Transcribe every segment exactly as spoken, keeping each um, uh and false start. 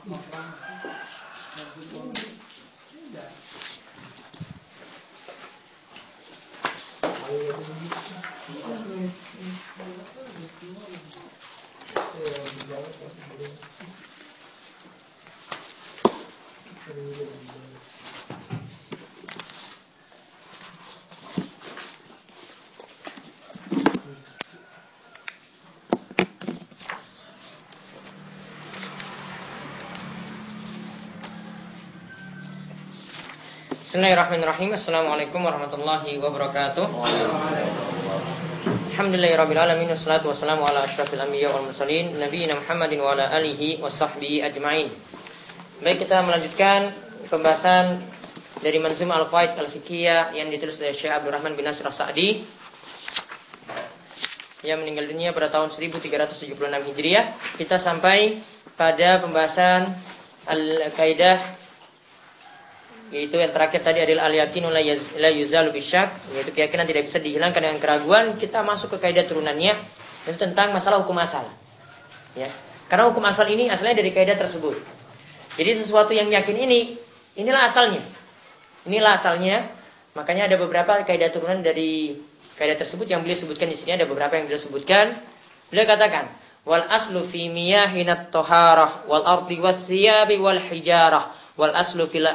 Bismillahirrahmanirrahim. Assalamualaikum warahmatullahi wabarakatuh. Alhamdulillahirabbil alamin wassalatu wassalamu ala asyrafil anbiya wal mursalin nabiyina Muhammadin wa ala alihi washabbihi ajmain. Baik, kita melanjutkan pembahasan dari Manzumah Al-Qawaid Al-Fiqhiyah yang ditulis oleh Syekh Abdurrahman bin Nasir As-Sa'di yang meninggal dunia pada tahun seribu tiga ratus tujuh puluh enam Hijriah. Kita sampai pada pembahasan al-kaidah, yaitu yang terakhir tadi adalah al-yaqinu la yuzalu bisyak, yaitu keyakinan tidak bisa dihilangkan dengan keraguan. Kita masuk ke kaidah turunannya, itu tentang masalah hukum asal. Ya, karena hukum asal ini asalnya dari kaidah tersebut. Jadi sesuatu yang yakin ini, inilah asalnya. Inilah asalnya. Makanya ada beberapa kaidah turunan dari kaidah tersebut yang beliau sebutkan di sini. Ada beberapa yang beliau sebutkan. Beliau katakan, wal aslu fi miyahinat toharah wal ardi was thiyabi wal hijarah wal aslu fil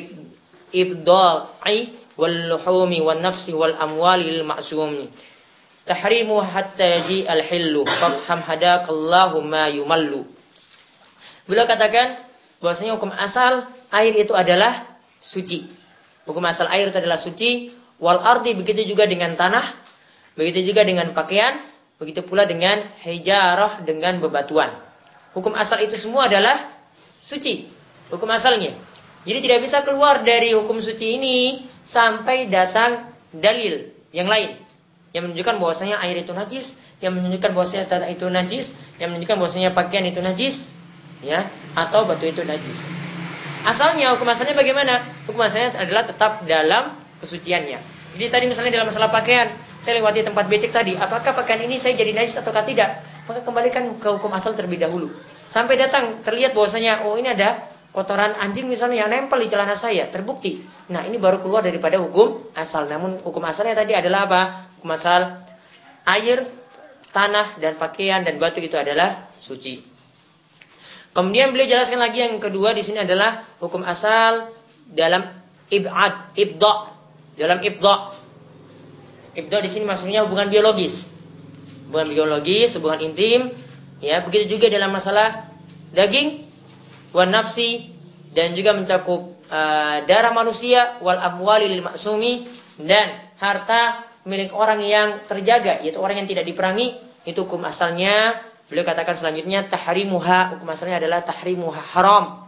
ibdal'i wal luhumi wan nafsi wal amwali lil ma'sumi tahrimu hatta yaji al hillu fafham hadakallahu ma yumallu. Beliau katakan bahwasanya hukum asal air itu adalah suci. Hukum asal air itu adalah suci. Wal ardi, begitu juga dengan tanah, begitu juga dengan pakaian, begitu pula dengan hijarah, dengan bebatuan. Hukum asal itu semua adalah suci, hukum asalnya. Jadi tidak bisa keluar dari hukum suci ini sampai datang dalil yang lain yang menunjukkan bahwasanya air itu najis, yang menunjukkan bahwasanya tanah itu najis, yang menunjukkan bahwasanya pakaian itu najis, ya, atau batu itu najis. Asalnya, hukum asalnya bagaimana? Hukum asalnya adalah tetap dalam kesuciannya. Jadi tadi misalnya dalam masalah pakaian, saya lewati tempat becek tadi, apakah pakaian ini saya jadi najis ataukah tidak? Maka kembalikan ke hukum asal terlebih dahulu. Sampai datang terlihat bahwasanya oh ini ada kotoran anjing misalnya yang nempel di celana saya, terbukti. Nah, ini baru keluar daripada hukum asal. Namun hukum asalnya tadi adalah apa? Hukum asal air, tanah dan pakaian dan batu itu adalah suci. Kemudian beliau jelaskan lagi yang kedua di sini adalah hukum asal dalam ibad, ibda. Dalam ibda. Ibda di sini maksudnya hubungan biologis. Hubungan biologis, hubungan intim, ya, begitu juga dalam masalah daging, wan nafsi, dan juga mencakup uh, darah manusia, wal amwali lil ma'sumi, dan harta milik orang yang terjaga, yaitu orang yang tidak diperangi. Itu hukum asalnya. Beliau katakan selanjutnya tahrimuha, hukum asalnya adalah tahrimuha, haram.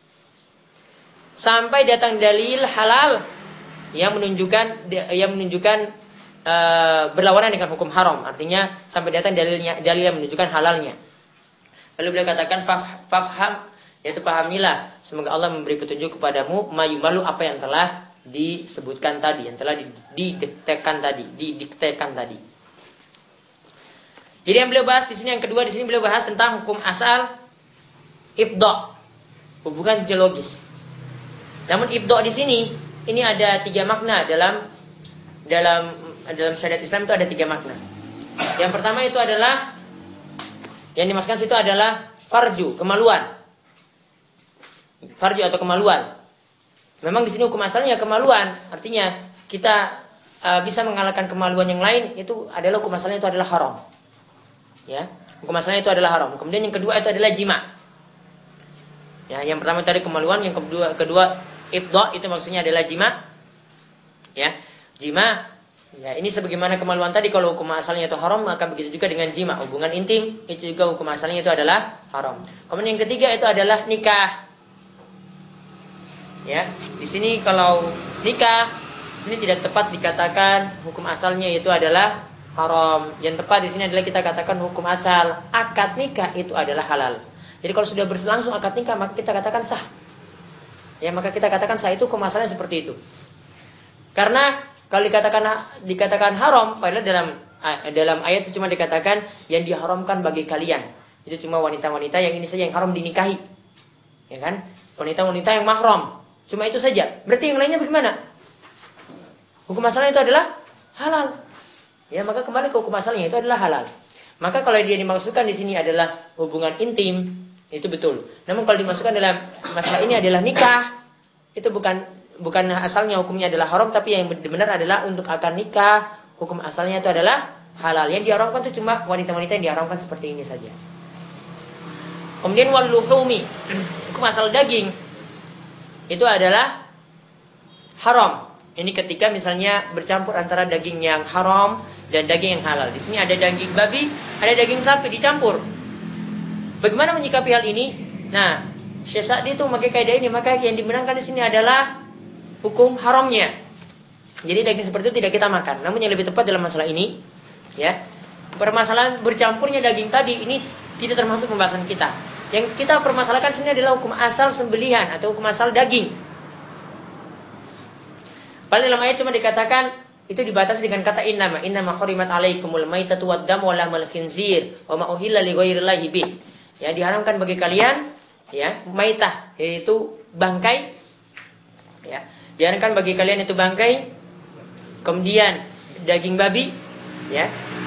Sampai datang dalil halal yang menunjukkan yang menunjukkan uh, berlawanan dengan hukum haram. Artinya sampai datang dalilnya dalil yang menunjukkan halalnya. Lalu beliau katakan faf, fafham, yaitu pahamilah, semoga Allah memberi petunjuk kepadamu mayumalu, apa yang telah disebutkan tadi, yang telah didiktekan tadi, didiktekan tadi. Jadi yang beliau bahas di sini, yang kedua di sini beliau bahas tentang hukum asal ibda, hubungan biologis. Namun ibda di sini ini ada tiga makna dalam dalam dalam syariat Islam, itu ada tiga makna. Yang pertama itu adalah yang dimaksudkan situ adalah farju, kemaluan. Farju atau kemaluan. Memang di sini hukum asalnya kemaluan, artinya kita uh, bisa mengalahkan kemaluan yang lain, itu adalah hukum asalnya itu adalah haram. Ya, hukum asalnya itu adalah haram. Kemudian yang kedua itu adalah jima. Ya, yang pertama tadi kemaluan, yang kedua kedua ibda, itu maksudnya adalah jima. Ya, jima. Ya, ini sebagaimana kemaluan tadi, kalau hukum asalnya itu haram, maka begitu juga dengan jima, hubungan intim, itu juga hukum asalnya itu adalah haram. Kemudian yang ketiga itu adalah nikah. Ya, di sini kalau nikah, di sini tidak tepat dikatakan hukum asalnya itu adalah haram. Yang tepat di sini adalah kita katakan hukum asal akad nikah itu adalah halal. Jadi kalau sudah berlangsung akad nikah, maka kita katakan sah. Ya, maka kita katakan sah, itu hukum asalnya seperti itu. Karena kalau dikatakan dikatakan haram, padahal dalam dalam ayat itu cuma dikatakan yang diharamkan bagi kalian. Itu cuma wanita-wanita yang ini saja yang haram dinikahi. ya kan? Wanita-wanita yang mahram, cuma itu saja. Berarti yang lainnya bagaimana? Hukum asalnya itu adalah halal. Ya, maka kembali ke hukum asalnya itu adalah halal. Maka kalau dia dimaksudkan di sini adalah hubungan intim, itu betul. Namun kalau dimasukkan dalam masalah ini adalah nikah, itu bukan bukan asalnya hukumnya adalah haram, tapi yang benar adalah untuk akad nikah, hukum asalnya itu adalah halal. Yang diharamkan itu cuma wanita-wanita yang diharamkan seperti ini saja. Kemudian wal luhumi, hukum asal daging itu adalah haram. Ini ketika misalnya bercampur antara daging yang haram dan daging yang halal. Di sini ada daging babi, ada daging sapi dicampur. Bagaimana menyikapi hal ini? Nah, Syekh Sa'di itu memakai kaidah ini, maka yang dibenarkan di sini adalah hukum haramnya. Jadi daging seperti itu tidak kita makan. Namun yang lebih tepat dalam masalah ini, ya, permasalahan bercampurnya daging tadi ini tidak termasuk pembahasan kita. Yang kita permasalahkan sini adalah hukum asal sembelihan atau hukum asal daging. Paling dalam ayat cuma dikatakan itu dibatasi dengan kata innama innama hurimat alaikumul maitatu waddamu wa lahmul khinzir wa ma uhilla li ghairillahi bih. Ya, diharamkan bagi kalian ya maitah, yaitu bangkai. Ya, diharamkan bagi kalian itu bangkai. Kemudian daging babi, ya.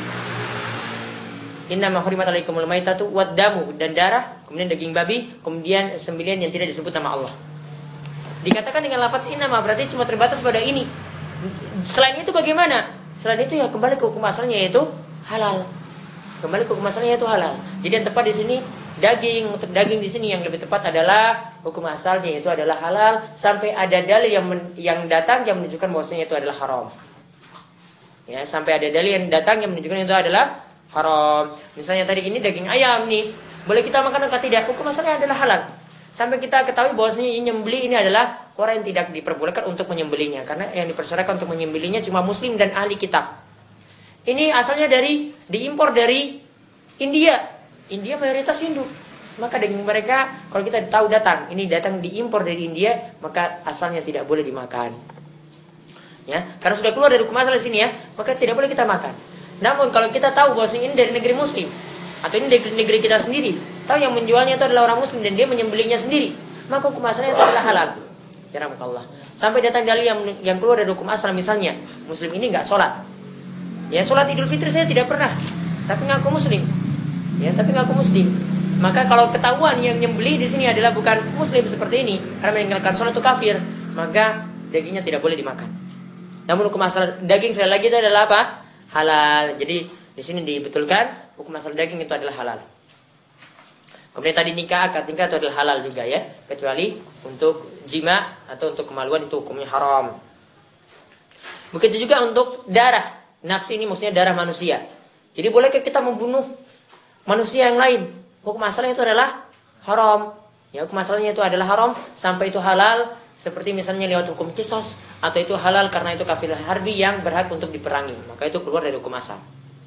Innama hurimat alaikumul maitatu waddamu, dan darah, kemudian daging babi, kemudian sembelihan yang tidak disebut nama Allah. Dikatakan dengan lafaz innama berarti cuma terbatas pada ini. Selain itu bagaimana? Selain itu ya kembali ke hukum asalnya yaitu halal. Kembali ke hukum asalnya yaitu halal. Jadi yang tepat di sini daging, untuk daging di sini yang lebih tepat adalah hukum asalnya yaitu adalah halal sampai ada dalil yang men, yang datang yang menunjukkan bahwasanya itu adalah haram. Ya, sampai ada dalil yang datang yang menunjukkan itu adalah haram. Misalnya tadi ini daging ayam nih, boleh kita makan atau tidak? Hukum asalnya adalah halal. Sampai kita ketahui bahwasanya menyembelih ini adalah orang yang tidak diperbolehkan untuk menyembelihnya, karena yang dipersyaratkan untuk menyembelihnya cuma muslim dan ahli kitab. Ini asalnya dari diimpor dari India. India mayoritas Hindu. Maka daging mereka kalau kita tahu datang, ini datang diimpor dari India, maka asalnya tidak boleh dimakan. Ya, karena sudah keluar dari hukum asal di sini ya, maka tidak boleh kita makan. Namun kalau kita tahu bahwasanya ini dari negeri muslim atau ini dari negeri kita sendiri, tahu yang menjualnya itu adalah orang muslim dan dia menyembelihnya sendiri, maka hukum asalnya itu adalah halal. Ya rahmatullah. Sampai datang dalil yang yang keluar dari hukum asal, misalnya muslim ini enggak sholat. Ya, sholat Idul Fitri saya tidak pernah, tapi ngaku muslim. Ya, tapi ngaku muslim. Maka kalau ketahuan yang nyembelih di sini adalah bukan muslim seperti ini, karena meninggalkan sholat itu kafir, maka dagingnya tidak boleh dimakan. Namun hukum asal daging sekali lagi itu adalah apa? Halal. Jadi di sini dibetulkan hukum asal daging itu adalah halal. Kemudian tadi nikah, akad nikah itu adalah halal juga ya, kecuali untuk jima atau untuk kemaluan itu hukumnya haram. Begitu juga untuk darah. Nafsi ini maksudnya darah manusia. Jadi bolehkah kita membunuh manusia yang lain? Hukum asalnya itu adalah haram. Ya, hukum asalnya itu adalah haram sampai itu halal, seperti misalnya lewat hukum kisos, atau itu halal karena itu kafir harbi yang berhak untuk diperangi, maka itu keluar dari hukum asal.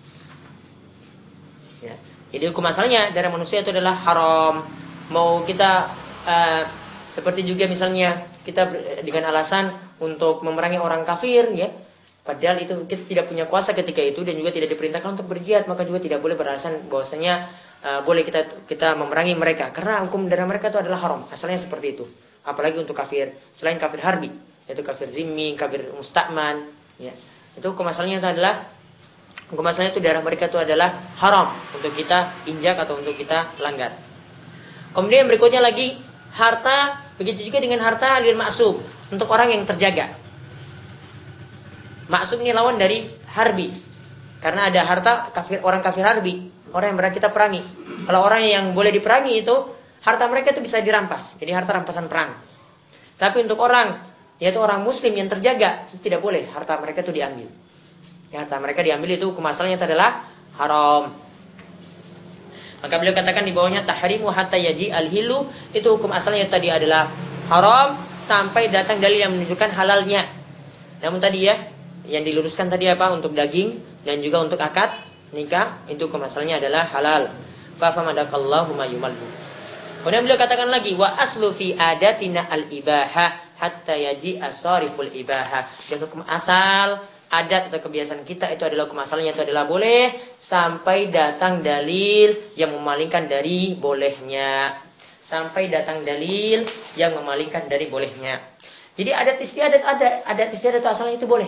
Ya. Jadi hukum asalnya darah manusia itu adalah haram. Mau kita uh, seperti juga misalnya kita dengan alasan untuk memerangi orang kafir, ya, padahal itu kita tidak punya kuasa ketika itu dan juga tidak diperintahkan untuk berjihad, maka juga tidak boleh beralasan bahwasanya uh, boleh kita kita memerangi mereka karena hukum darah mereka itu adalah haram. Asalnya seperti itu. Apalagi untuk kafir selain kafir harbi, yaitu kafir zimmi, kafir musta'man, ya. Itu hukum asalnya itu adalah hukum asalnya itu darah mereka itu adalah haram untuk kita injak atau untuk kita langgar. Kemudian berikutnya lagi harta, begitu juga dengan harta lil maksum, untuk orang yang terjaga. Maksum ini lawan dari harbi. Karena ada harta kafir, orang kafir harbi, orang yang berhak kita perangi. Kalau orang yang boleh diperangi itu harta mereka itu bisa dirampas, jadi harta rampasan perang. Tapi untuk orang, yaitu orang muslim yang terjaga, itu tidak boleh harta mereka itu diambil. Ya, harta mereka diambil itu hukum asalnya itu adalah haram. Maka beliau katakan di bawahnya tahrimu hatta yaji al-hilu, itu hukum asalnya tadi adalah haram sampai datang dalil yang menunjukkan halalnya. Namun tadi ya, yang diluruskan tadi apa? Untuk daging dan juga untuk akad nikah, itu hukum asalnya adalah halal. Fa famadakallahu ma yumallu. Kemudian beliau katakan lagi wa aslu fi adatina al-ibaha hatta yaji as-sariful ibaha. Dan hukum asal adat atau kebiasaan kita itu adalah hukum asalnya itu adalah boleh sampai datang dalil yang memalingkan dari bolehnya. sampai datang dalil yang memalingkan dari bolehnya. Jadi adat istiadat ada, adat istiadat itu asalnya itu boleh.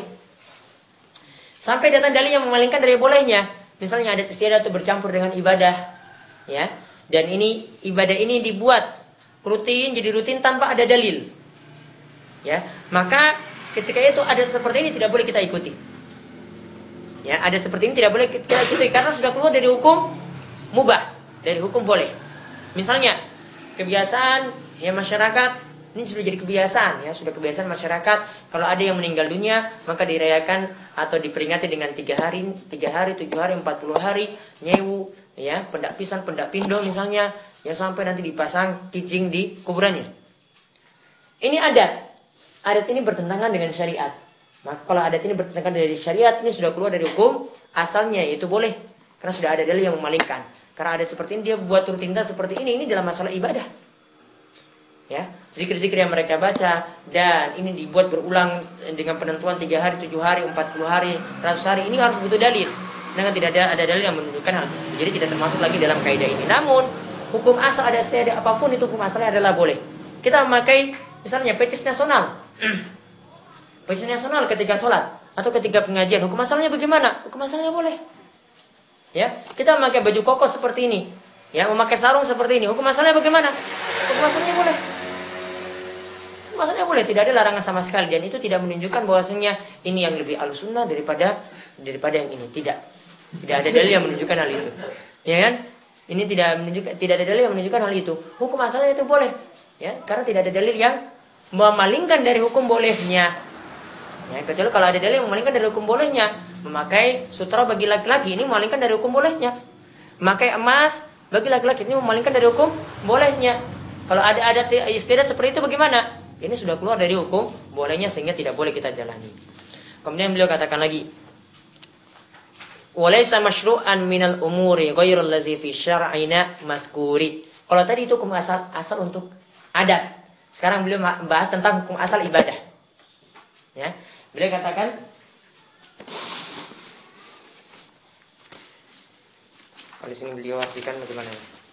Sampai datang dalil yang memalingkan dari bolehnya. Misalnya adat istiadat itu bercampur dengan ibadah, ya. Dan ini ibadah ini dibuat rutin, jadi rutin tanpa ada dalil. Ya, maka ketika itu adat seperti ini tidak boleh kita ikuti. Ya, adat seperti ini tidak boleh kita ikuti karena sudah keluar dari hukum mubah, dari hukum boleh. Misalnya kebiasaan ya masyarakat, ini sudah jadi kebiasaan ya, sudah kebiasaan masyarakat kalau ada yang meninggal dunia maka dirayakan atau diperingati dengan tiga hari, tiga hari, tujuh hari, empat puluh hari, nyewu, ya, pendak pisan, pendak pindo misalnya, ya sampai nanti dipasang kijing di kuburannya. Ini adat, adat ini bertentangan dengan syariat. Maka kalau adat ini bertentangan dari syariat, ini sudah keluar dari hukum asalnya, yaitu boleh, karena sudah ada dalil yang memalingkan. Karena adat seperti ini dia buat rutinitas seperti ini, ini dalam masalah ibadah. Ya, zikir-zikir yang mereka baca dan ini dibuat berulang dengan penentuan tiga hari, tujuh hari, empat puluh hari, seratus hari, ini harus butuh dalil. Dengan tidak ada ada dalil yang menunjukkan hal tersebut. Jadi tidak termasuk lagi dalam kaidah ini. Namun hukum asal ada istiadat apapun itu hukum asalnya adalah boleh. Kita memakai misalnya pecis nasional, pecis nasional ketika sholat atau ketika pengajian, hukum asalnya bagaimana? Hukum asalnya boleh. Ya, kita memakai baju koko seperti ini, ya, memakai sarung seperti ini, hukum asalnya bagaimana? Hukum asalnya boleh. Maksudnya boleh, tidak ada larangan sama sekali, dan itu tidak menunjukkan bahwasanya ini yang lebih al-sunnah daripada daripada yang ini. Tidak, tidak ada dalil yang menunjukkan hal itu, ya kan? Ini tidak menunjukkan, tidak ada dalil yang menunjukkan hal itu. Hukum asalnya itu boleh, ya, karena tidak ada dalil yang memalingkan dari hukum bolehnya. Ya, kecuali kalau ada dalil yang memalingkan dari hukum bolehnya, memakai sutra bagi laki-laki ini memalingkan dari hukum bolehnya. Memakai emas bagi laki-laki ini memalingkan dari hukum bolehnya. Kalau ada adat istiadat seperti itu bagaimana? Ini sudah keluar dari hukum bolehnya sehingga tidak boleh kita jalani. Kemudian beliau katakan lagi, walaysa masyru'an minal umuri ghairul ladzi fi syar'ina mazkuri. Kalau tadi itu hukum asal asal untuk adat. Sekarang beliau membahas tentang hukum asal ibadah. Ya. Beliau katakan kalau di sini beliau artikan bagaimana?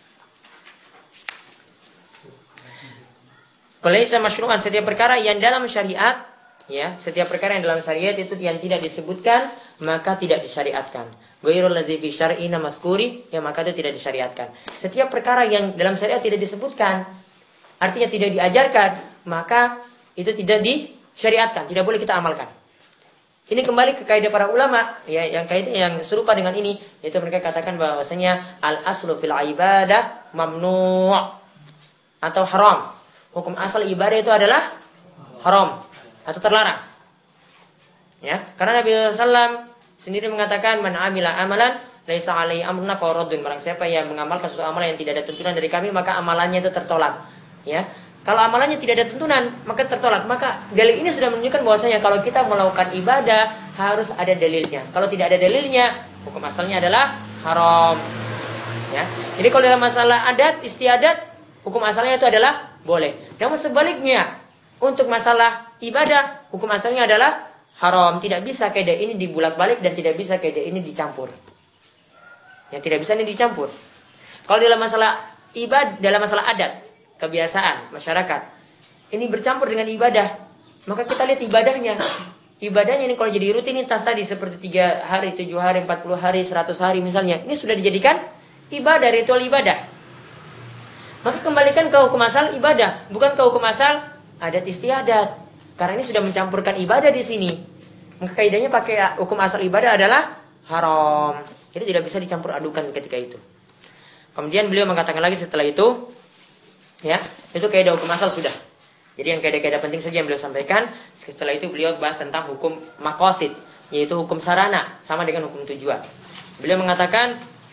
Walaysa masyru'an, setiap perkara yang dalam syariat, ya, setiap perkara yang dalam syariat itu yang tidak disebutkan maka tidak disyariatkan. Ghairul ladzi fi syar'ina mazkuri, ya, maka itu tidak disyariatkan. Setiap perkara yang dalam syariat tidak disebutkan, artinya tidak diajarkan, maka itu tidak disyariatkan, tidak boleh kita amalkan. Ini kembali ke kaidah para ulama, ya, yang kaidah yang serupa dengan ini, yaitu mereka katakan bahwasanya al aslu fil ibadah mamnu' atau haram. Hukum asal ibadah itu adalah haram atau terlarang. Ya, karena Nabi shallallahu alaihi wasallam sendiri mengatakan man amila amalan laisa alaihi amruna fa raddun. Barang siapa yang mengamalkan suatu amalan yang tidak ada tuntunan dari kami, maka amalannya itu tertolak. Ya. Kalau amalannya tidak ada tuntunan, maka tertolak. Maka dalil ini sudah menunjukkan bahwasanya kalau kita melakukan ibadah harus ada dalilnya. Kalau tidak ada dalilnya, hukum asalnya adalah haram. Ya. Jadi kalau dalam masalah adat istiadat, hukum asalnya itu adalah boleh. Namun sebaliknya, untuk masalah ibadah, hukum asalnya adalah haram. Tidak bisa kaidah ini dibulak-balik dan tidak bisa kaidah ini dicampur. Yang tidak bisa ini dicampur. Kalau dalam masalah ibadah, dalam masalah adat, kebiasaan masyarakat, ini bercampur dengan ibadah, maka kita lihat ibadahnya. Ibadahnya ini kalau jadi rutinitas tadi seperti tiga hari, tujuh hari, empat puluh hari, seratus hari misalnya, ini sudah dijadikan ibadah, ritual ibadah. Maka kembalikan ke hukum asal ibadah, bukan ke hukum asal adat istiadat. Karena ini sudah mencampurkan ibadah di sini. Maka kaidahnya pakai hukum asal ibadah adalah haram. Jadi tidak bisa dicampur adukan ketika itu. Kemudian beliau mengatakan lagi setelah itu, ya, itu kaidah hukum asal sudah. Jadi yang kaidah-kaidah penting saja yang beliau sampaikan. Setelah itu beliau bahas tentang hukum maqasid, yaitu hukum sarana sama dengan hukum tujuan. Beliau mengatakan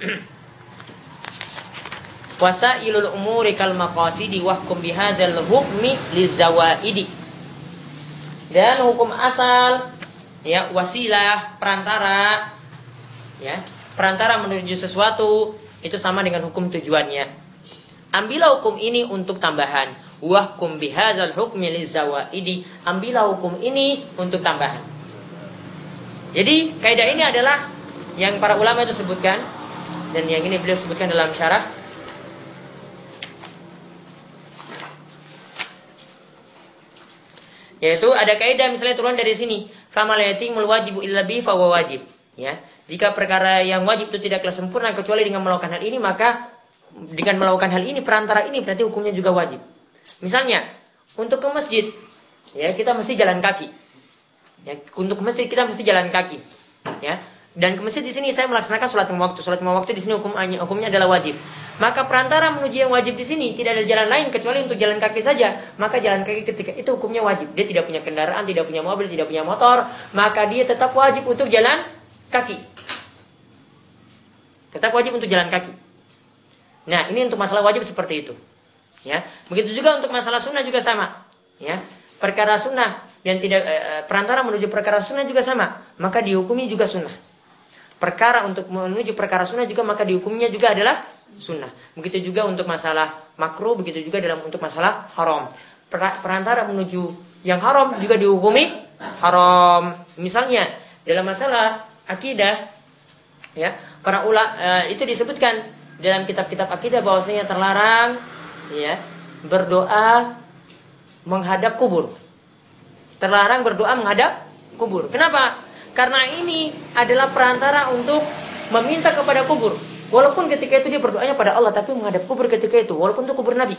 wasailul umuri kal maqasidi wahkum bihadzal hukmi lizawaidi. Dan hukum asal, ya, wasilah, perantara, ya, perantara menuju sesuatu itu sama dengan hukum tujuannya. Ambillah hukum ini untuk tambahan. Wahkum bihadzal hukmi lizawaidi. Ambillah hukum ini untuk tambahan. Jadi kaidah ini adalah yang para ulama itu sebutkan, dan yang ini beliau sebutkan dalam syarah. Yaitu ada kaidah misalnya turun dari sini, famal yatimul wajibu illa bi fa wajib. Ya, jika perkara yang wajib itu tidaklah sempurna kecuali dengan melakukan hal ini, maka dengan melakukan hal ini perantara ini berarti hukumnya juga wajib. Misalnya untuk ke masjid, ya kita mesti jalan kaki. Ya, untuk ke masjid kita mesti jalan kaki. Ya, dan ke masjid di sini saya melaksanakan sholat lima waktu. Sholat lima waktu di sini hukum, hukumnya adalah wajib. Maka perantara menuju yang wajib di sini tidak ada jalan lain kecuali untuk jalan kaki saja. Maka jalan kaki ketika itu hukumnya wajib. Dia tidak punya kendaraan, tidak punya mobil, tidak punya motor, maka dia tetap wajib untuk jalan kaki. Tetap wajib untuk jalan kaki. Nah, ini untuk masalah wajib seperti itu. Ya, begitu juga untuk masalah sunnah juga sama. Ya, perkara sunnah yang tidak eh, perantara menuju perkara sunnah juga sama, maka dihukumi juga sunnah. Perkara untuk menuju perkara sunnah juga maka dihukumnya juga adalah sunnah. Begitu juga untuk masalah makruh, begitu juga dalam untuk masalah haram. Perantara menuju yang haram juga dihukumi haram. Misalnya dalam masalah akidah, ya para ulama eh, itu disebutkan dalam kitab-kitab akidah bahwasanya terlarang, ya berdoa menghadap kubur. Terlarang berdoa menghadap kubur. Kenapa? Karena ini adalah perantara untuk meminta kepada kubur. Walaupun ketika itu dia berdoanya pada Allah, tapi menghadap kubur ketika itu, walaupun itu kubur Nabi.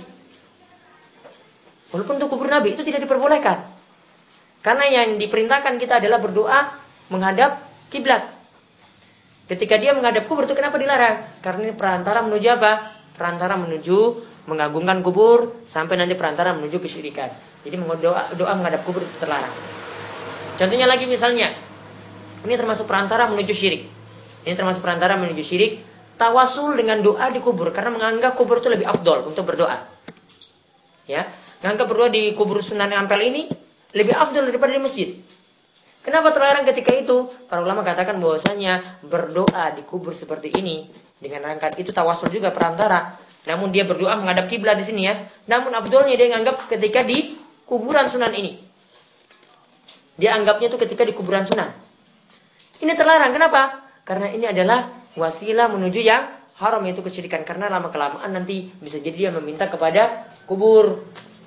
Walaupun itu kubur Nabi, itu tidak diperbolehkan. Karena yang diperintahkan kita adalah berdoa menghadap kiblat. Ketika dia menghadap kubur itu kenapa dilarang? Karena ini perantara menuju apa? Perantara menuju mengagungkan kubur sampai nanti perantara menuju kesyirikan. Jadi doa, doa menghadap kubur itu terlarang. Contohnya lagi misalnya, ini termasuk perantara menuju syirik. Ini termasuk perantara menuju syirik, tawasul dengan doa di kubur karena menganggap kubur itu lebih afdol untuk berdoa. Ya, menganggap berdoa di kubur Sunan Ampel ini lebih afdol daripada di masjid. Kenapa terlarang ketika itu? Para ulama katakan bahwasanya berdoa di kubur seperti ini dengan rangka itu tawasul juga perantara. Namun dia berdoa menghadap kiblat di sini ya. Namun afdolnya dia menganggap ketika di kuburan Sunan ini. Dia anggapnya itu ketika di kuburan Sunan. Ini terlarang. Kenapa? Karena ini adalah wasilah menuju yang haram, yaitu kesyirikan. Karena lama-kelamaan nanti bisa jadi dia meminta kepada kubur.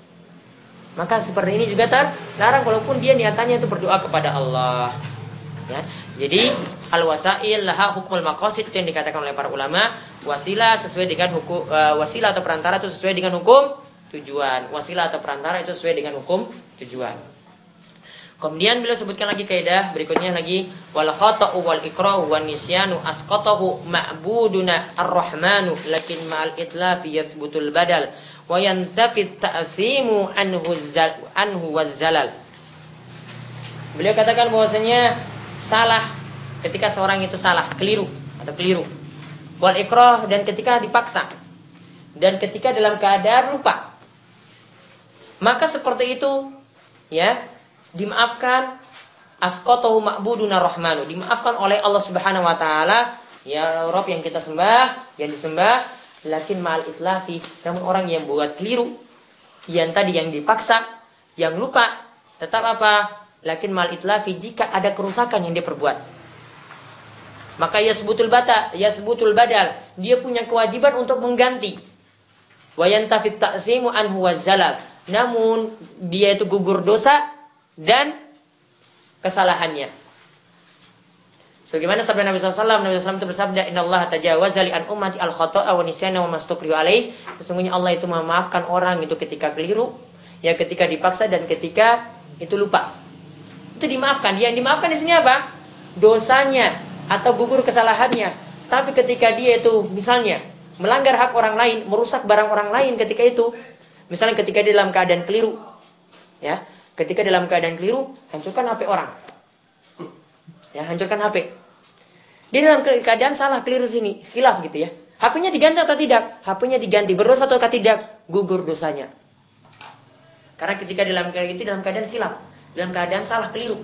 Maka seperti ini juga terlarang walaupun dia niatannya itu berdoa kepada Allah. Ya. Jadi al-wasail laha hukmul maqasid, itu yang dikatakan oleh para ulama. Wasilah sesuai dengan hukum uh, wasilah atau perantara itu sesuai dengan hukum tujuan. Wasilah atau perantara itu sesuai dengan hukum tujuan. Kemudian beliau sebutkan lagi kaidah berikutnya lagi, wal khata'u wal ikrahu wan nisyanu asqatahu ma'buduna ar-rahmanu lakin ma'al itlafi yathbutul badal wa yantafit ta'simu anhu zal anhu wazzalal. Beliau katakan bahwasanya salah ketika seorang itu salah, keliru atau keliru. Wal ikrah, dan ketika dipaksa. Dan ketika dalam keadaan lupa. Maka seperti itu ya, dimaafkan asqatahu ma'buduna rahmanu, dimaafkan oleh Allah Subhanahu wa taala, ya Rabb yang kita sembah, yang disembah, lakin ma'al itlafi, namun orang yang buat keliru, yang tadi yang dipaksa, yang lupa, tetap apa? Lakin ma'al itlafi, jika ada kerusakan yang dia perbuat. Maka ya sebutul bata, ya sebutul badal, dia punya kewajiban untuk mengganti. Wa yantafit ta'simu anhu wazzalal, namun dia itu gugur dosa dan kesalahannya. Sebagaimana sabda Nabi sallallahu alaihi wasallam, Nabi sallallahu alaihi wasallam itu bersabda, "Innallaha tajawaza li an ummati al-khata'a wa nisyana wa mastuqriyu alaih." Sesungguhnya Allah itu memaafkan orang itu ketika keliru, ya ketika dipaksa dan ketika itu lupa. Itu dimaafkan. Yang dimaafkan di sini apa? Dosanya atau gugur kesalahannya. Tapi ketika dia itu misalnya melanggar hak orang lain, merusak barang orang lain ketika itu, misalnya ketika dia dalam keadaan keliru, ya, ketika dalam keadaan keliru, hancurkan H P orang. Ya, hancurkan H P. Dia dalam keadaan salah, keliru sini, khilaf gitu ya. H P-nya diganti atau tidak? H P-nya diganti, berdosa atau tidak? Gugur dosanya. Karena ketika dalam keadaan itu dalam keadaan khilaf, dalam keadaan salah, keliru.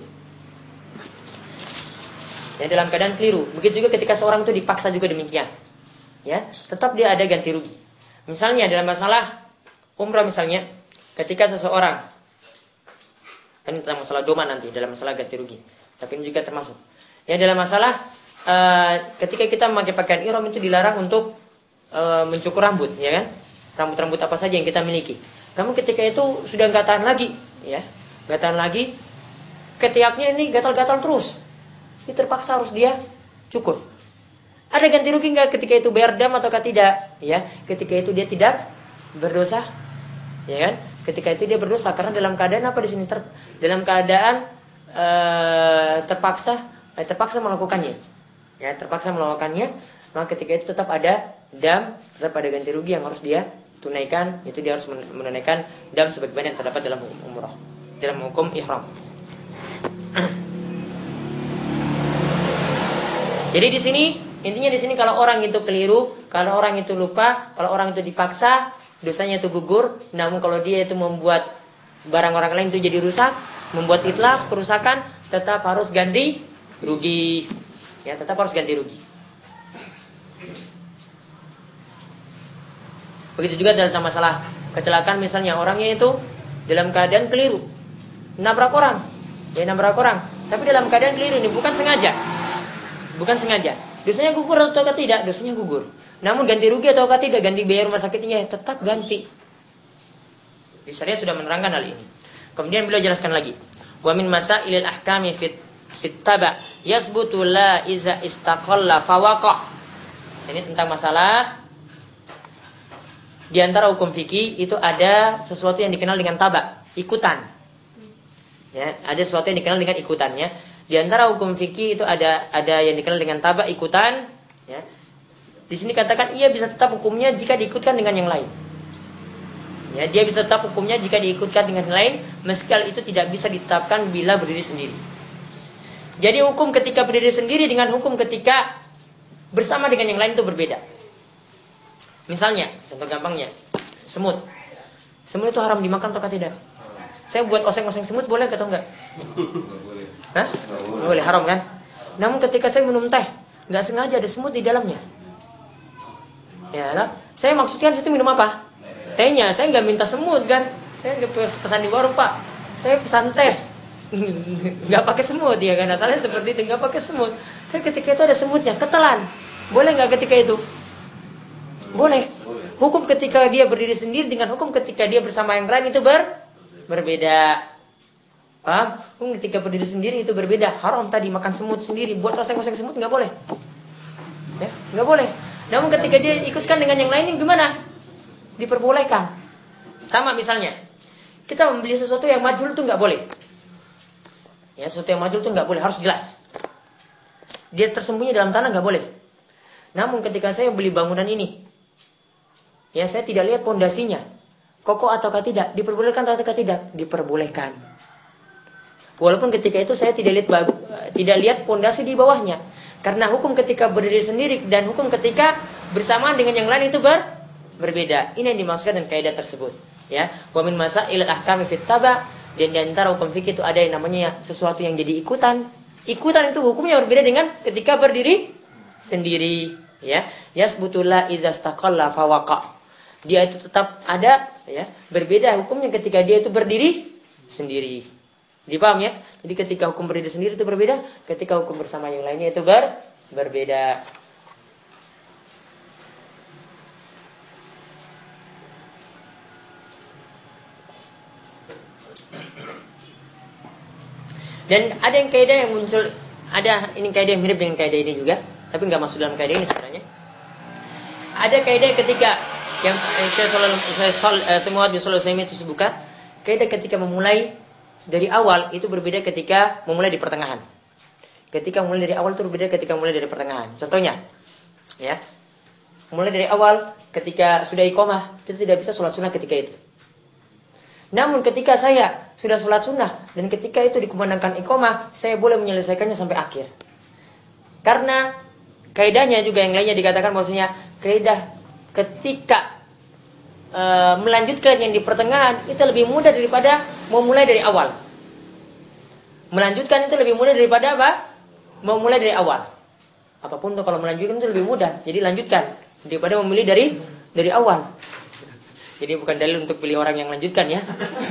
Ya, dalam keadaan keliru. Begitu juga ketika seorang itu dipaksa juga demikian. Ya, tetap dia ada ganti rugi. Misalnya dalam masalah umrah misalnya, ketika seseorang, ini tentang masalah doma nanti, dalam masalah ganti rugi. Tapi ini juga termasuk. Ya, dalam masalah uh, ketika kita memakai pakaian ihram itu dilarang untuk uh, mencukur rambut, ya kan? Rambut-rambut apa saja yang kita miliki. Namun ketika itu sudah enggak tahan lagi, ya. Gak tahan lagi, ketiaknya ini gatal-gatal terus. Ini terpaksa harus dia cukur. Ada ganti rugi nggak ketika itu bayar dam ataukah tidak? Ya, ketika itu dia tidak berdosa, ya kan? Ketika itu dia berdosa karena dalam keadaan apa di sini? Ter, dalam keadaan uh, terpaksa, eh, terpaksa melakukannya. Ya, terpaksa melakukannya. Maka ketika itu tetap ada dam, tetap ada ganti rugi yang harus dia tunaikan. Itu dia harus menunaikan dam sebagaimana yang terdapat dalam hukum umrah, dalam hukum ihram. Jadi di sini intinya di sini kalau orang itu keliru, kalau orang itu lupa, kalau orang itu dipaksa, dosanya itu gugur. Namun kalau dia itu membuat barang orang lain itu jadi rusak, membuat itlaf, kerusakan, tetap harus ganti rugi. Ya, tetap harus ganti rugi. Begitu juga dalam masalah kecelakaan, misalnya orangnya itu dalam keadaan keliru, nabrak orang, ya nabrak orang, tapi dalam keadaan keliru ini bukan sengaja, bukan sengaja. Dosanya gugur atau tidak? Dosanya gugur. Namun ganti rugi atau tidak? Ganti biaya rumah sakitnya tetap ganti. Di syariat sudah menerangkan hal ini. Kemudian beliau jelaskan lagi. Wa min masailil ahkami fit fit taba yasbutu la iza istaqalla fawaqa. Ini tentang masalah di antara hukum fikih itu ada sesuatu yang dikenal dengan taba, ikutan. Ya, ada sesuatu yang dikenal dengan ikutannya. Di antara hukum fikih itu ada ada yang dikenal dengan taba, ikutan. Ya. Di sini katakan ia bisa tetap hukumnya jika diikutkan dengan yang lain. Ya, dia bisa tetap hukumnya jika diikutkan dengan yang lain, meski hal itu tidak bisa ditetapkan bila berdiri sendiri. Jadi hukum ketika berdiri sendiri dengan hukum ketika bersama dengan yang lain itu berbeda. Misalnya, contoh gampangnya, semut. Semut itu haram dimakan atau tidak? Saya buat oseng-oseng semut boleh atau enggak? Boleh. Hah? Nggak boleh, haram kan? Namun ketika saya minum teh, nggak sengaja ada semut di dalamnya. Ya, lah. Saya maksudkan situ minum apa? Tehnya. Saya nggak minta semut kan? Saya nggak pesan di warung, Pak. Saya pesan teh, nggak pakai semut ya kan? Asalnya seperti itu, nggak pakai semut. Tapi ketika itu ada semutnya, ketelan. Boleh nggak ketika itu? Boleh. Hukum ketika dia berdiri sendiri dengan hukum ketika dia bersama yang lain itu ber berbeda. Paham? Hukum ketika berdiri sendiri itu berbeda. Haram tadi makan semut sendiri, buat oseng-oseng semut nggak boleh. Ya, nggak boleh. Namun ketika dia ikutkan dengan yang lain gimana? Diperbolehkan. Sama misalnya, kita membeli sesuatu yang majhul itu nggak boleh. Ya, sesuatu yang majhul itu nggak boleh, harus jelas. Dia tersembunyi dalam tanah nggak boleh. Namun ketika saya beli bangunan ini, ya saya tidak lihat pondasinya, kokoh ataukah tidak, diperbolehkan ataukah tidak? Diperbolehkan. Walaupun ketika itu saya tidak lihat bagu, tidak lihat pondasi di bawahnya, karena hukum ketika berdiri sendiri dan hukum ketika bersamaan dengan yang lain itu ber, berbeda. Ini yang dimaksudkan dengan kaidah tersebut. Ya, wa min masail ahkami fit taba, dan di antara hukum fikih itu ada yang namanya sesuatu yang jadi ikutan. Ikutan itu hukumnya berbeda dengan ketika berdiri sendiri. Ya, yasbutullah izastaqalla fawaqa. Dia itu tetap ada, ya, berbeda hukumnya ketika dia itu berdiri sendiri. Dipaham ya? Jadi ketika hukum berdiri sendiri itu berbeda, ketika hukum bersama yang lainnya itu ber berbeda. Dan ada yang kaidah yang muncul, ada ini kaidah yang mirip dengan kaidah ini juga, tapi nggak masuk dalam kaidah ini sebenarnya. Ada kaidah ketika yang saya selalu saya semua di Shalih Utsaimin itu sebutkan, kaidah ketika memulai dari awal itu berbeda ketika memulai di pertengahan. Ketika mulai dari awal itu berbeda ketika mulai dari pertengahan. Contohnya, ya, mulai dari awal ketika sudah iqamah itu tidak bisa sholat sunnah ketika itu. Namun ketika saya sudah sholat sunnah dan ketika itu dikumandangkan iqamah, saya boleh menyelesaikannya sampai akhir. Karena kaidahnya juga yang lainnya dikatakan maksudnya kaidah ketika e, melanjutkan yang di pertengahan itu lebih mudah daripada memulai dari awal. Melanjutkan itu lebih mudah daripada apa? Memulai dari awal. Apapun tuh kalau melanjutkan itu lebih mudah. Jadi lanjutkan daripada memilih dari dari awal. Jadi bukan dalil untuk pilih orang yang lanjutkan ya.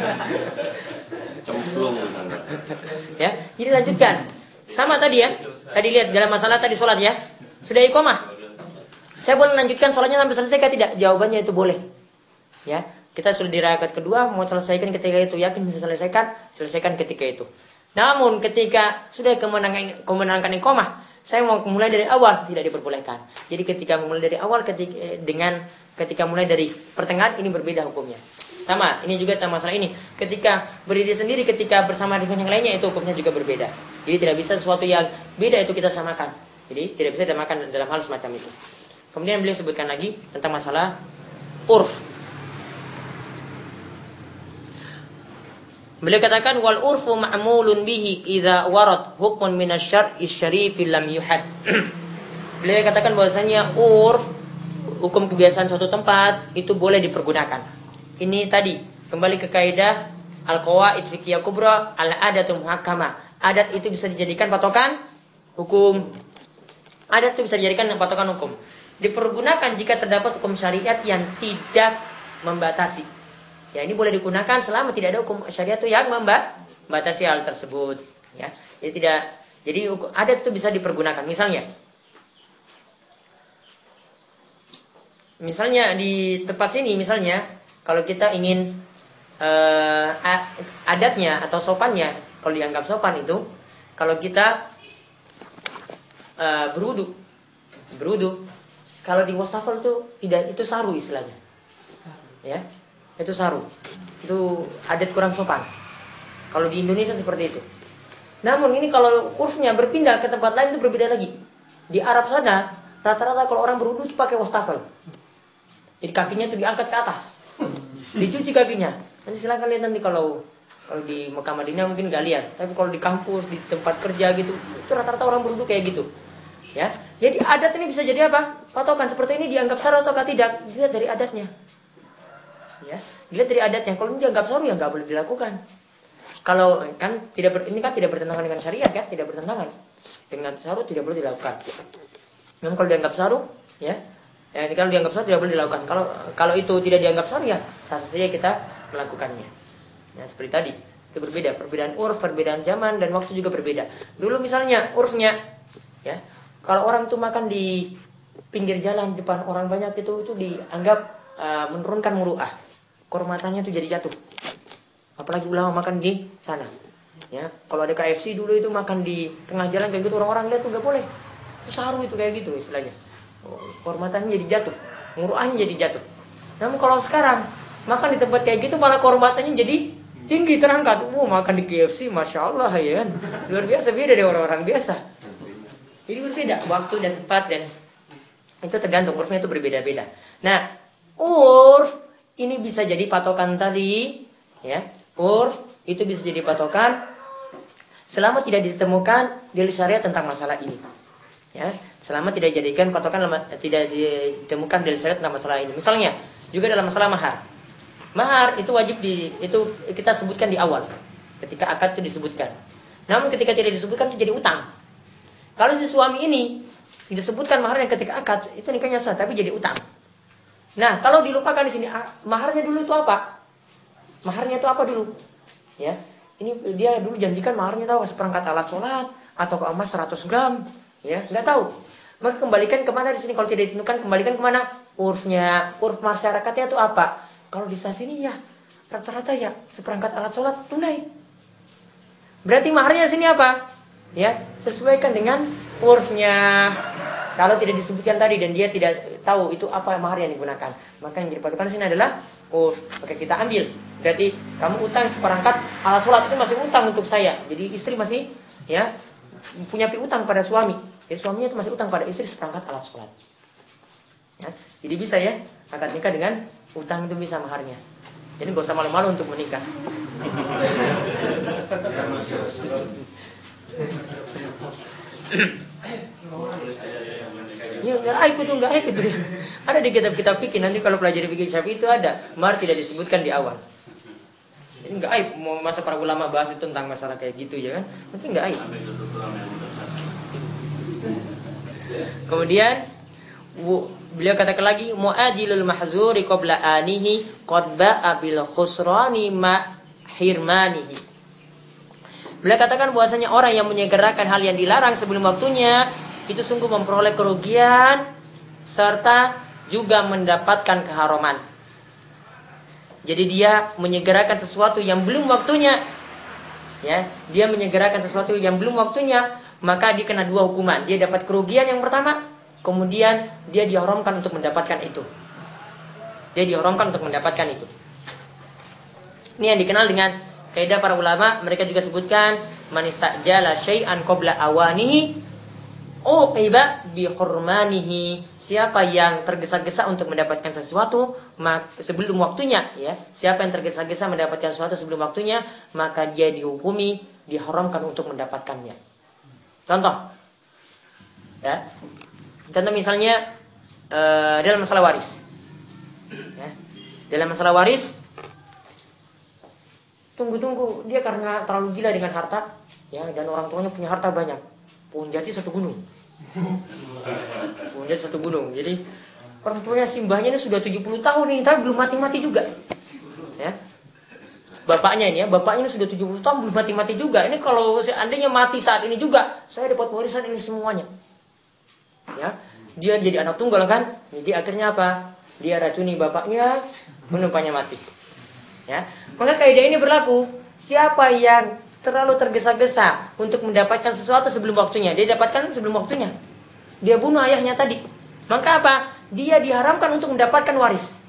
Ya, jadi lanjutkan. Sama tadi ya. Tadi lihat dalam masalah tadi sholat ya. Sudah iqamah. Saya boleh lanjutkan sholatnya sampai selesai kah tidak? Jawabannya itu boleh. Ya, Kita sudah di rakaat kedua, mau selesaikan ketika itu, yakin bisa selesaikan, selesaikan ketika itu. Namun ketika sudah kemenangan kemenangan iqamah, saya mau mulai dari awal, tidak diperbolehkan. Jadi ketika mulai dari awal ketika dengan ketika mulai dari pertengahan, ini berbeda hukumnya. Sama, ini juga tentang masalah ini. Ketika berdiri sendiri, ketika bersama dengan yang lainnya, itu hukumnya juga berbeda. Jadi tidak bisa sesuatu yang beda itu kita samakan. Jadi tidak bisa disamakan dalam hal semacam itu. Kemudian beliau sebutkan lagi tentang masalah urf. Beliau katakan wal urfu ma'mulun bihi idza warad hukmun min asy-syar'i syarifil lam yuhad. Beliau katakan bahwasanya urf, hukum kebiasaan suatu tempat itu boleh dipergunakan. Ini tadi kembali ke kaidah al-qawaid fiqhiyah kubra al-adatul muhakkamah. Adat itu bisa dijadikan patokan hukum. Adat itu bisa dijadikan patokan hukum. Dipergunakan jika terdapat hukum syariat yang tidak membatasi. Ya, ini boleh digunakan selama tidak ada hukum syariat itu yang membatasi hal tersebut. Ya, jadi tidak. Jadi adat itu bisa dipergunakan. Misalnya, misalnya di tempat sini, misalnya kalau kita ingin uh, adatnya atau sopannya, kalau dianggap sopan itu, kalau kita uh, berudu, berudu, kalau di wastafel itu tidak, itu saru istilahnya, ya. Itu saru. Itu adat kurang sopan. Kalau di Indonesia seperti itu. Namun ini kalau urfnya berpindah ke tempat lain itu berbeda lagi. Di Arab sana rata-rata kalau orang berwudu itu pakai wastafel. Jadi kakinya itu diangkat ke atas. Dicuci kakinya. Nanti silakan lihat nanti kalau kalau di Mekah Madinah mungkin gak lihat. Tapi kalau di kampus, di tempat kerja gitu, itu rata-rata orang berwudu kayak gitu. Ya. Jadi adat ini bisa jadi apa? Patokan seperti ini dianggap saru atau tidak? Dilihat dari adatnya. Ya, dilihat dari adatnya. Kalau ini dianggap saru ya nggak boleh dilakukan. Kalau kan tidak ber, ini kan tidak bertentangan dengan syariat kan, tidak bertentangan dengan saru tidak boleh dilakukan. Namun kalau dianggap saru, ya, ya kalau dianggap saru tidak boleh dilakukan. Kalau kalau itu tidak dianggap saru ya sah saja kita melakukannya. Ya seperti tadi itu berbeda, perbedaan urf, perbedaan zaman dan waktu juga berbeda. Dulu misalnya urfnya, ya, kalau orang itu makan di pinggir jalan depan orang banyak itu itu dianggap uh, menurunkan muru'ah. Kehormatannya tuh jadi jatuh. Apalagi ulama makan di sana. Ya, kalau ada K F C dulu itu makan di tengah jalan kayak gitu orang-orang lihat tuh nggak boleh. Itu saru itu kayak gitu istilahnya. Kehormatannya jadi jatuh, muruahnya jadi jatuh. Namun kalau sekarang makan di tempat kayak gitu malah kehormatannya jadi tinggi terangkat. Wow, makan di K F C, masya Allah ya kan. Luar biasa, beda dari orang-orang biasa. Jadi berbeda waktu dan tempat dan itu tergantung urfnya itu berbeda-beda. Nah, urf ini bisa jadi patokan tadi, ya. Urf itu bisa jadi patokan selama tidak ditemukan dalil syariat tentang masalah ini. Ya, selama tidak dijadikan patokan, tidak ditemukan dalil syariat tentang masalah ini. Misalnya, juga dalam masalah mahar. Mahar itu wajib di itu kita sebutkan di awal. Ketika akad itu disebutkan. Namun ketika tidak disebutkan itu jadi utang. Kalau si suami ini tidak sebutkan maharnya ketika akad, itu nikahnya sah tapi jadi utang. Nah, kalau dilupakan di sini, maharnya dulu itu apa? Maharnya itu apa dulu? Ya, ini dia dulu janjikan maharnya tahu seperangkat alat sholat atau ke emas seratus gram, ya, nggak tahu. Maka kembalikan kemana di sini? Kalau tidak ditentukan, kembalikan kemana? Urfnya, urf masyarakatnya itu apa? Kalau di sini ya, rata-rata ya seperangkat alat sholat tunai. Berarti maharnya di sini apa? Ya, sesuaikan dengan urfnya. Kalau tidak disebutkan tadi dan dia tidak tahu itu apa mahar yang digunakan, maka yang jadi patokan di sini adalah urf. Oke, kita ambil. Berarti kamu utang seperangkat alat sholat itu masih utang untuk saya. Jadi istri masih ya punya piutang pada suami. Jadi suaminya itu masih utang pada istri seperangkat alat sholat. Ya, jadi bisa ya akad nikah dengan utang itu bisa maharnya. Jadi gak usah malu-malu untuk menikah. Ya nggak aib itu, nggak aib itu. Ada di kitab-kitab fikih, nanti kalau pelajari fikih Syafi'i itu ada mahar tidak disebutkan di awal. Ini nggak aib, mau masa para ulama bahas itu tentang masalah kayak gitu ya kan? Nanti nggak aib. Kemudian beliau katakan lagi mu'ajilul mahzuri qabla anihi qad ba'a bil khusrani ma hirmanihi. Beliau katakan bahwasanya orang yang menyegerakan hal yang dilarang sebelum waktunya itu sungguh memperoleh kerugian serta juga mendapatkan keharaman. Jadi dia menyegerakan sesuatu yang belum waktunya. Ya, dia menyegerakan sesuatu yang belum waktunya, maka dia kena dua hukuman. Dia dapat kerugian yang pertama, kemudian dia diharamkan untuk mendapatkan itu. Dia diharamkan untuk mendapatkan itu. Ini yang dikenal dengan kaidah para ulama. Mereka juga sebutkan man istajala syai'an qabla awanihi uqiba bi hurmanihi. Siapa yang tergesa-gesa untuk mendapatkan sesuatu sebelum waktunya, ya. Siapa yang tergesa-gesa mendapatkan sesuatu sebelum waktunya, maka dia dihukumi, diharamkan untuk mendapatkannya. Contoh. Ya. Contoh misalnya uh, dalam masalah waris. Ya. Dalam masalah waris, tunggu-tunggu dia karena terlalu gila dengan harta, ya, dan orang tuanya punya harta banyak. Pohon jati satu gunung. Pohon jati satu gunung. Jadi orang tuanya simbahnya ini sudah tujuh puluh tahun ini, tapi belum mati-mati juga. Ya. Bapaknya ini ya, bapaknya ini sudah tujuh puluh tahun belum mati-mati juga. Ini kalau seandainya mati saat ini juga, saya dapat warisan ini semuanya. Ya. Dia jadi anak tunggal kan? Jadi akhirnya apa? Dia racuni bapaknya, menumpahnya mati. Ya. Maka kaidah ini berlaku. Siapa yang terlalu tergesa-gesa untuk mendapatkan sesuatu sebelum waktunya, dia dapatkan sebelum waktunya. Dia bunuh ayahnya tadi. Maka apa? Dia diharamkan untuk mendapatkan waris.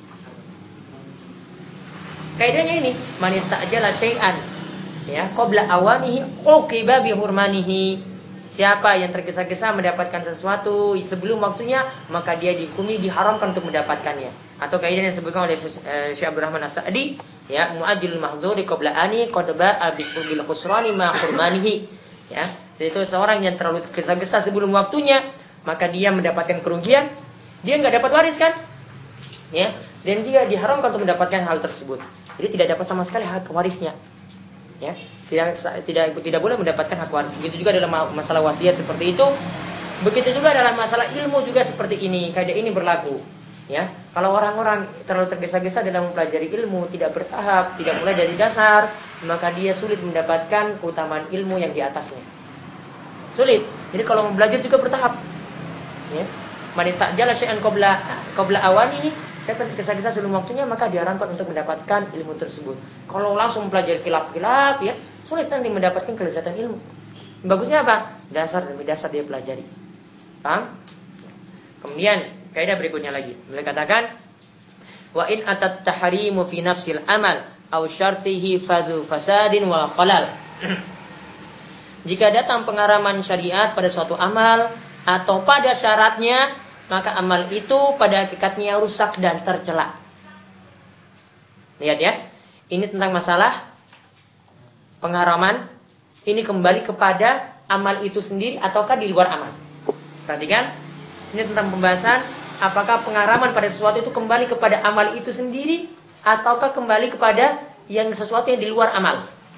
Kaidahnya ini, man istajala syai'an, ya, qabla awanihi uqiba bi hurmanihi. Siapa yang tergesa-gesa mendapatkan sesuatu sebelum waktunya, maka dia dihukumi, diharamkan untuk mendapatkannya. Atau kaidah yang disebutkan oleh Syekh Abdurrahman As-Sa'di, ya, mu'ajjil mahdhuri qabla ani qad ba'a bil khusrani ma hurmanihi. Ya, jadi itu seorang yang terlalu tergesa-gesa sebelum waktunya, maka dia mendapatkan kerugian, dia enggak dapat waris kan? Ya, dan dia diharamkan untuk mendapatkan hal tersebut. Jadi tidak dapat sama sekali hak warisnya. Ya, tidak tidak tidak boleh mendapatkan hak waris. Begitu juga dalam masalah wasiat seperti itu. Begitu juga dalam masalah ilmu juga seperti ini. Kaidah ini berlaku. Ya, kalau orang-orang terlalu tergesa-gesa dalam mempelajari ilmu, tidak bertahap, tidak mulai dari dasar, maka dia sulit mendapatkan keutamaan ilmu yang di atasnya. Sulit. Jadi kalau mau belajar juga bertahap. Ya. Man istajala syai'an qabla qabla awani, siapa tergesa-gesa sebelum waktunya, maka diharamkan untuk mendapatkan ilmu tersebut. Kalau langsung mempelajari kilap-kilap, ya, sulit nanti mendapatkan kelezatan ilmu. Bagusnya apa? Dasar demi dasar dia pelajari. Paham? Kemudian kaidah berikutnya lagi. Beliau katakan, wa in atat tahrimu fi nafsil amal aw syartihi fazu fasadin wa khalal. Jika datang pengharaman syariat pada suatu amal atau pada syaratnya, maka amal itu pada hakikatnya rusak dan tercela. Lihat ya. Ini tentang masalah pengharaman. Ini kembali kepada amal itu sendiri ataukah di luar amal. Perhatikan. Ini tentang pembahasan apakah pengharaman pada sesuatu itu kembali kepada amal itu sendiri ataukah kembali kepada yang sesuatu yang di luar amal.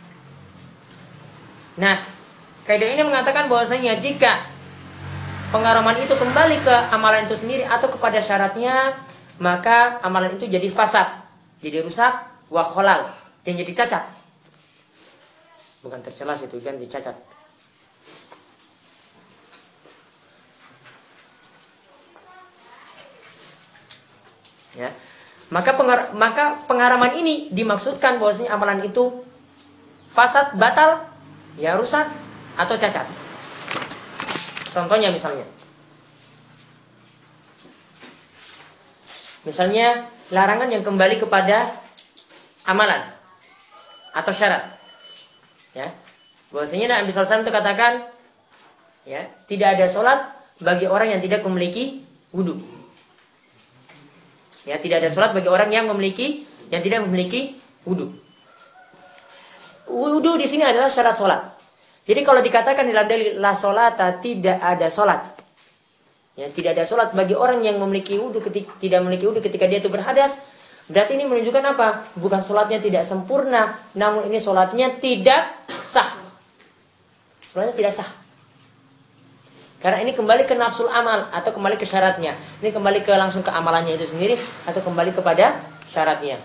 Nah, kaidah ini mengatakan bahwasanya jika pengharaman itu kembali ke amalan itu sendiri atau kepada syaratnya, maka amalan itu jadi fasad, jadi rusak, wa khalal, dan jadi cacat. Bukan tercela itu kan, dicacat. Ya. Maka pengar- maka pengharaman ini dimaksudkan bahwasanya amalan itu fasad, batal, ya rusak atau cacat. Contohnya misalnya, misalnya larangan yang kembali kepada amalan atau syarat, ya, bahwasanya Nabi sallallahu alaihi wasallam itu katakan, ya, tidak ada sholat bagi orang yang tidak memiliki wudu. Ya, tidak ada sholat bagi orang yang memiliki yang tidak memiliki wudu. Wudu di sini adalah syarat sholat. Jadi kalau dikatakan dalam dalil la sholata, tidak ada sholat, ya, tidak ada sholat bagi orang yang memiliki wudu ketika tidak memiliki wudu ketika dia itu berhadas, berarti ini menunjukkan apa? Bukan sholatnya tidak sempurna, namun ini sholatnya tidak sah. Sholatnya tidak sah. Karena ini kembali ke nafsul amal atau kembali ke syaratnya. Ini kembali ke langsung ke amalannya itu sendiri atau kembali kepada syaratnya.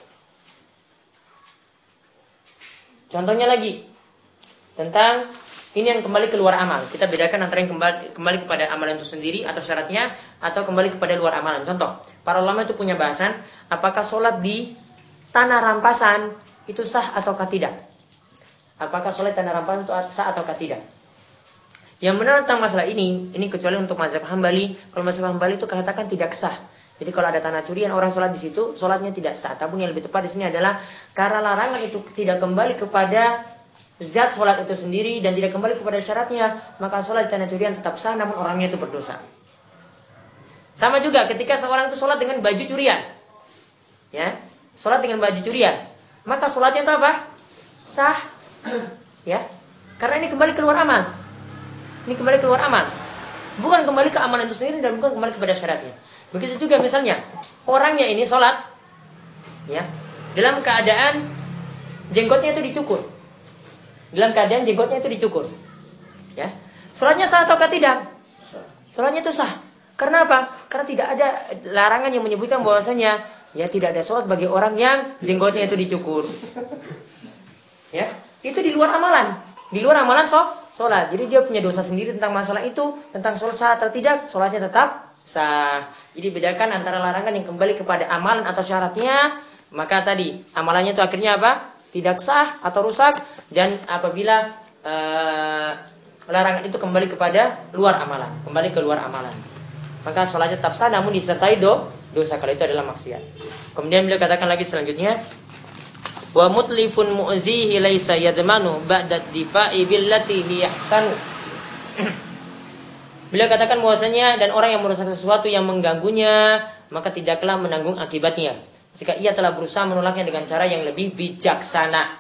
Contohnya lagi tentang Ini yang kembali keluar amal. Kita bedakan antara yang kembali, kembali kepada amalan itu sendiri atau syaratnya, atau kembali kepada luar amalan. Contoh, para ulama itu punya bahasan, apakah sholat di tanah rampasan itu sah ataukah tidak? Apakah sholat tanah rampasan itu sah ataukah tidak? Yang benar tentang masalah ini, ini kecuali untuk mazhab Hambali. Kalau mazhab Hambali itu katakan tidak sah. Jadi kalau ada tanah curian orang sholat di situ, sholatnya tidak sah. Tapi yang lebih tepat di sini adalah karena larangan itu tidak kembali kepada zat sholat itu sendiri dan tidak kembali kepada syaratnya, maka sholat di tanah curian tetap sah, namun orangnya itu berdosa. Sama juga ketika seorang itu sholat dengan baju curian, ya, sholat dengan baju curian, maka sholatnya itu apa? Sah, ya, karena ini kembali keluar amal. Ini kembali keluar amal, bukan kembali ke amalan itu sendiri dan bukan kembali kepada syaratnya. Begitu juga misalnya orangnya ini sholat, ya, dalam keadaan jenggotnya itu dicukur. Dalam keadaan jenggotnya itu dicukur, ya, sholatnya sah ataukah tidak? Sholatnya itu sah. Karena apa? Karena tidak ada larangan yang menyebutkan bahwasanya ya tidak ada sholat bagi orang yang jenggotnya itu dicukur. Ya, itu di luar amalan, di luar amalan so, sholat. Jadi dia punya dosa sendiri tentang masalah itu, tentang sholat sah atau tidak, sholatnya tetap sah. Jadi bedakan antara larangan yang kembali kepada amalan atau syaratnya. Maka tadi amalannya itu akhirnya apa? Tidak sah atau rusak. Dan apabila uh, larangan itu kembali kepada luar amalan, kembali ke luar amalan, maka sholatnya tetap sah namun disertai do, dosa kalau itu adalah maksiat. Kemudian beliau katakan lagi selanjutnya, wa mutlifun mu'zihi laisa yadmanu ba'da difa'i billati hi ahsanu. Beliau katakan bahwasanya dan orang yang merusak sesuatu yang mengganggunya, maka tidaklah menanggung akibatnya jika ia telah berusaha menolaknya dengan cara yang lebih bijaksana.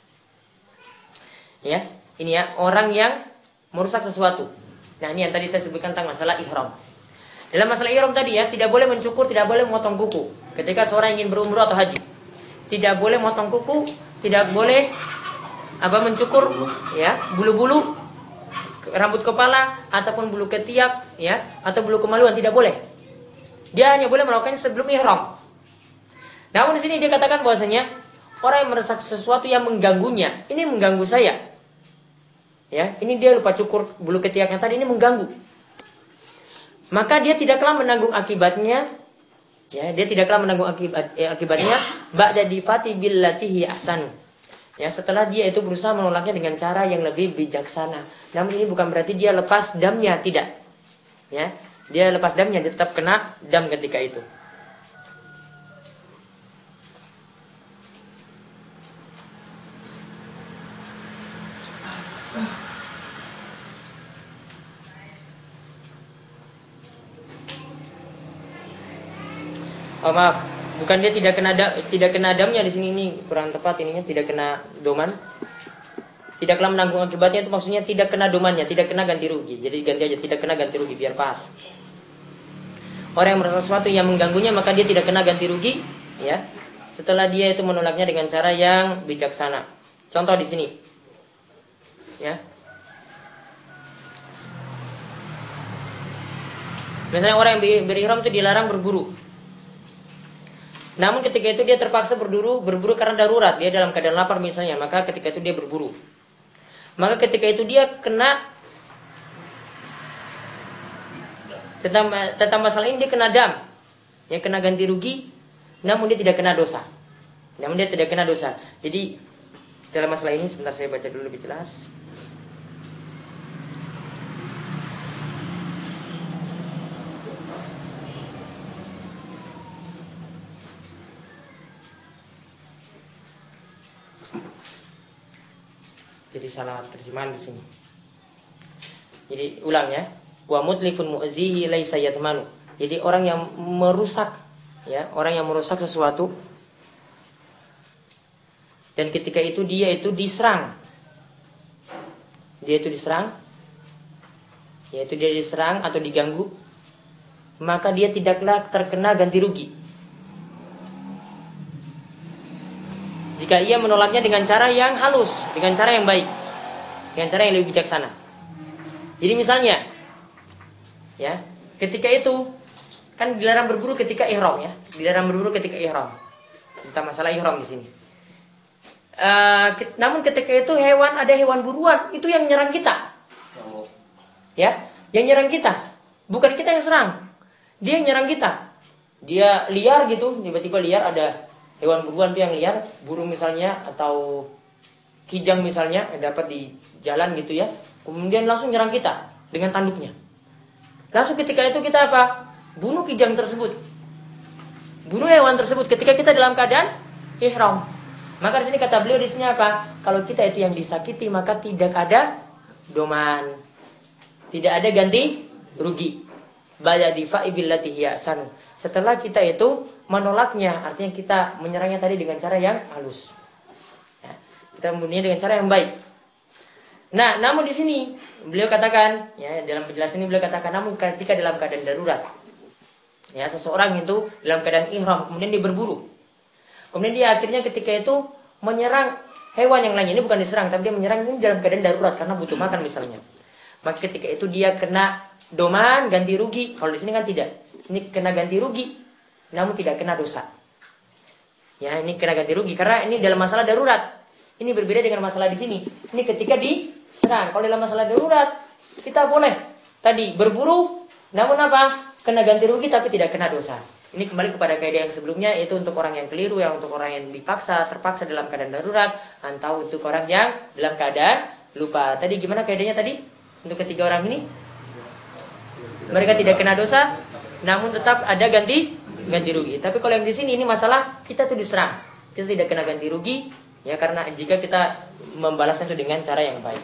Ya, ini ya, orang yang merusak sesuatu. Nah, ini yang tadi saya sebutkan tentang masalah ihram. Dalam masalah ihram tadi ya, tidak boleh mencukur, tidak boleh memotong kuku ketika seorang ingin berumrah atau haji. Tidak boleh memotong kuku, tidak boleh apa mencukur ya, bulu-bulu rambut kepala ataupun bulu ketiak ya, atau bulu kemaluan, tidak boleh. Dia hanya boleh melakukannya sebelum ihram. Namun di sini dia katakan bahwasanya orang yang merusak sesuatu yang mengganggunya, ini mengganggu saya. Ya, ini dia lupa cukur bulu ketiaknya tadi, ini mengganggu. Maka dia tidaklah menanggung akibatnya. Ya, dia tidaklah menanggung akibat, eh, akibatnya ba'da difati billatihi ahsan. Ya, setelah dia itu berusaha menolaknya dengan cara yang lebih bijaksana. Namun ini bukan berarti dia lepas damnya, tidak. Ya, dia lepas damnya, dia tetap kena dam ketika itu. Oh maaf, bukan dia tidak kena da, tidak kena damnya di sini, ini kurang tepat ininya, tidak kena doman. Tidaklah menanggung akibatnya itu maksudnya tidak kena domannya, tidak kena ganti rugi. Jadi ganti aja, tidak kena ganti rugi biar pas. Orang yang merusak sesuatu yang mengganggunya maka dia tidak kena ganti rugi, ya. Setelah dia itu menolaknya dengan cara yang bijaksana. Contoh di sini. Ya. Misalnya orang yang berihram itu dilarang berburu. Namun ketika itu dia terpaksa berburu, berburu karena darurat, dia dalam keadaan lapar misalnya, maka ketika itu dia berburu. Maka ketika itu dia kena tentang tentang masalah ini dia kena dam, yang kena ganti rugi, namun dia tidak kena dosa. Namun dia tidak kena dosa. Jadi dalam masalah ini sebentar saya baca dulu lebih jelas. Jadi salah terjemahan di sini. Jadi ulang ya. Wa mutlifun mu'zihi laisa yatmanu. Jadi orang yang merusak ya, orang yang merusak sesuatu dan ketika itu dia itu diserang. Dia itu diserang. Yaitu dia diserang atau diganggu, maka dia tidaklah terkena ganti rugi. Jika ia menolaknya dengan cara yang halus, dengan cara yang baik, dengan cara yang lebih bijaksana. Jadi misalnya, ya, ketika itu kan dilarang berburu ketika ihram ya, dilarang berburu ketika ihram. Tentang masalah ihram di sini. uh, namun ketika itu hewan ada hewan buruan itu yang nyerang kita. Ya, yang nyerang kita. Bukan kita yang serang. Dia yang nyerang kita. Dia liar gitu, tiba-tiba liar ada hewan buruan tuh yang liar, burung misalnya atau kijang misalnya dapat di jalan gitu ya. Kemudian langsung nyerang kita dengan tanduknya. Langsung ketika itu kita apa? Bunuh kijang tersebut. Bunuh hewan tersebut ketika kita dalam keadaan ihram. Maka di sini kata beliau di sini apa? Kalau kita itu yang disakiti maka tidak ada doman. Tidak ada ganti rugi. Bayadifa'i billati hiya ahsan. Setelah kita itu menolaknya, artinya kita menyerangnya tadi dengan cara yang halus. Ya, kita membunuhnya dengan cara yang baik. Nah, namun di sini beliau katakan, ya dalam penjelasan ini beliau katakan, namun ketika dalam keadaan darurat, ya seseorang itu dalam keadaan ihram, kemudian dia berburu, kemudian dia akhirnya ketika itu menyerang hewan yang lainnya, ini bukan diserang, tapi dia menyerang ini dalam keadaan darurat karena butuh makan misalnya. Maka ketika itu dia kena doman, ganti rugi. Kalau di sini kan tidak, ini kena ganti rugi, namun tidak kena dosa. Ya, ini kena ganti rugi karena ini dalam masalah darurat. Ini berbeda dengan masalah di sini. Ini ketika diserang. Kalau dalam masalah darurat, kita boleh tadi berburu, namun apa? Kena ganti rugi tapi tidak kena dosa. Ini kembali kepada kaidah yang sebelumnya, yaitu untuk orang yang keliru, yang untuk orang yang dipaksa, terpaksa dalam keadaan darurat, atau untuk orang yang dalam keadaan lupa. Tadi gimana kaidahnya tadi? Untuk ketiga orang ini, mereka tidak kena dosa, namun tetap ada ganti ganti rugi. Tapi kalau yang di sini ini masalah kita tuh diserang, kita tidak kena ganti rugi. Ya, karena jika kita membalasnya itu dengan cara yang baik.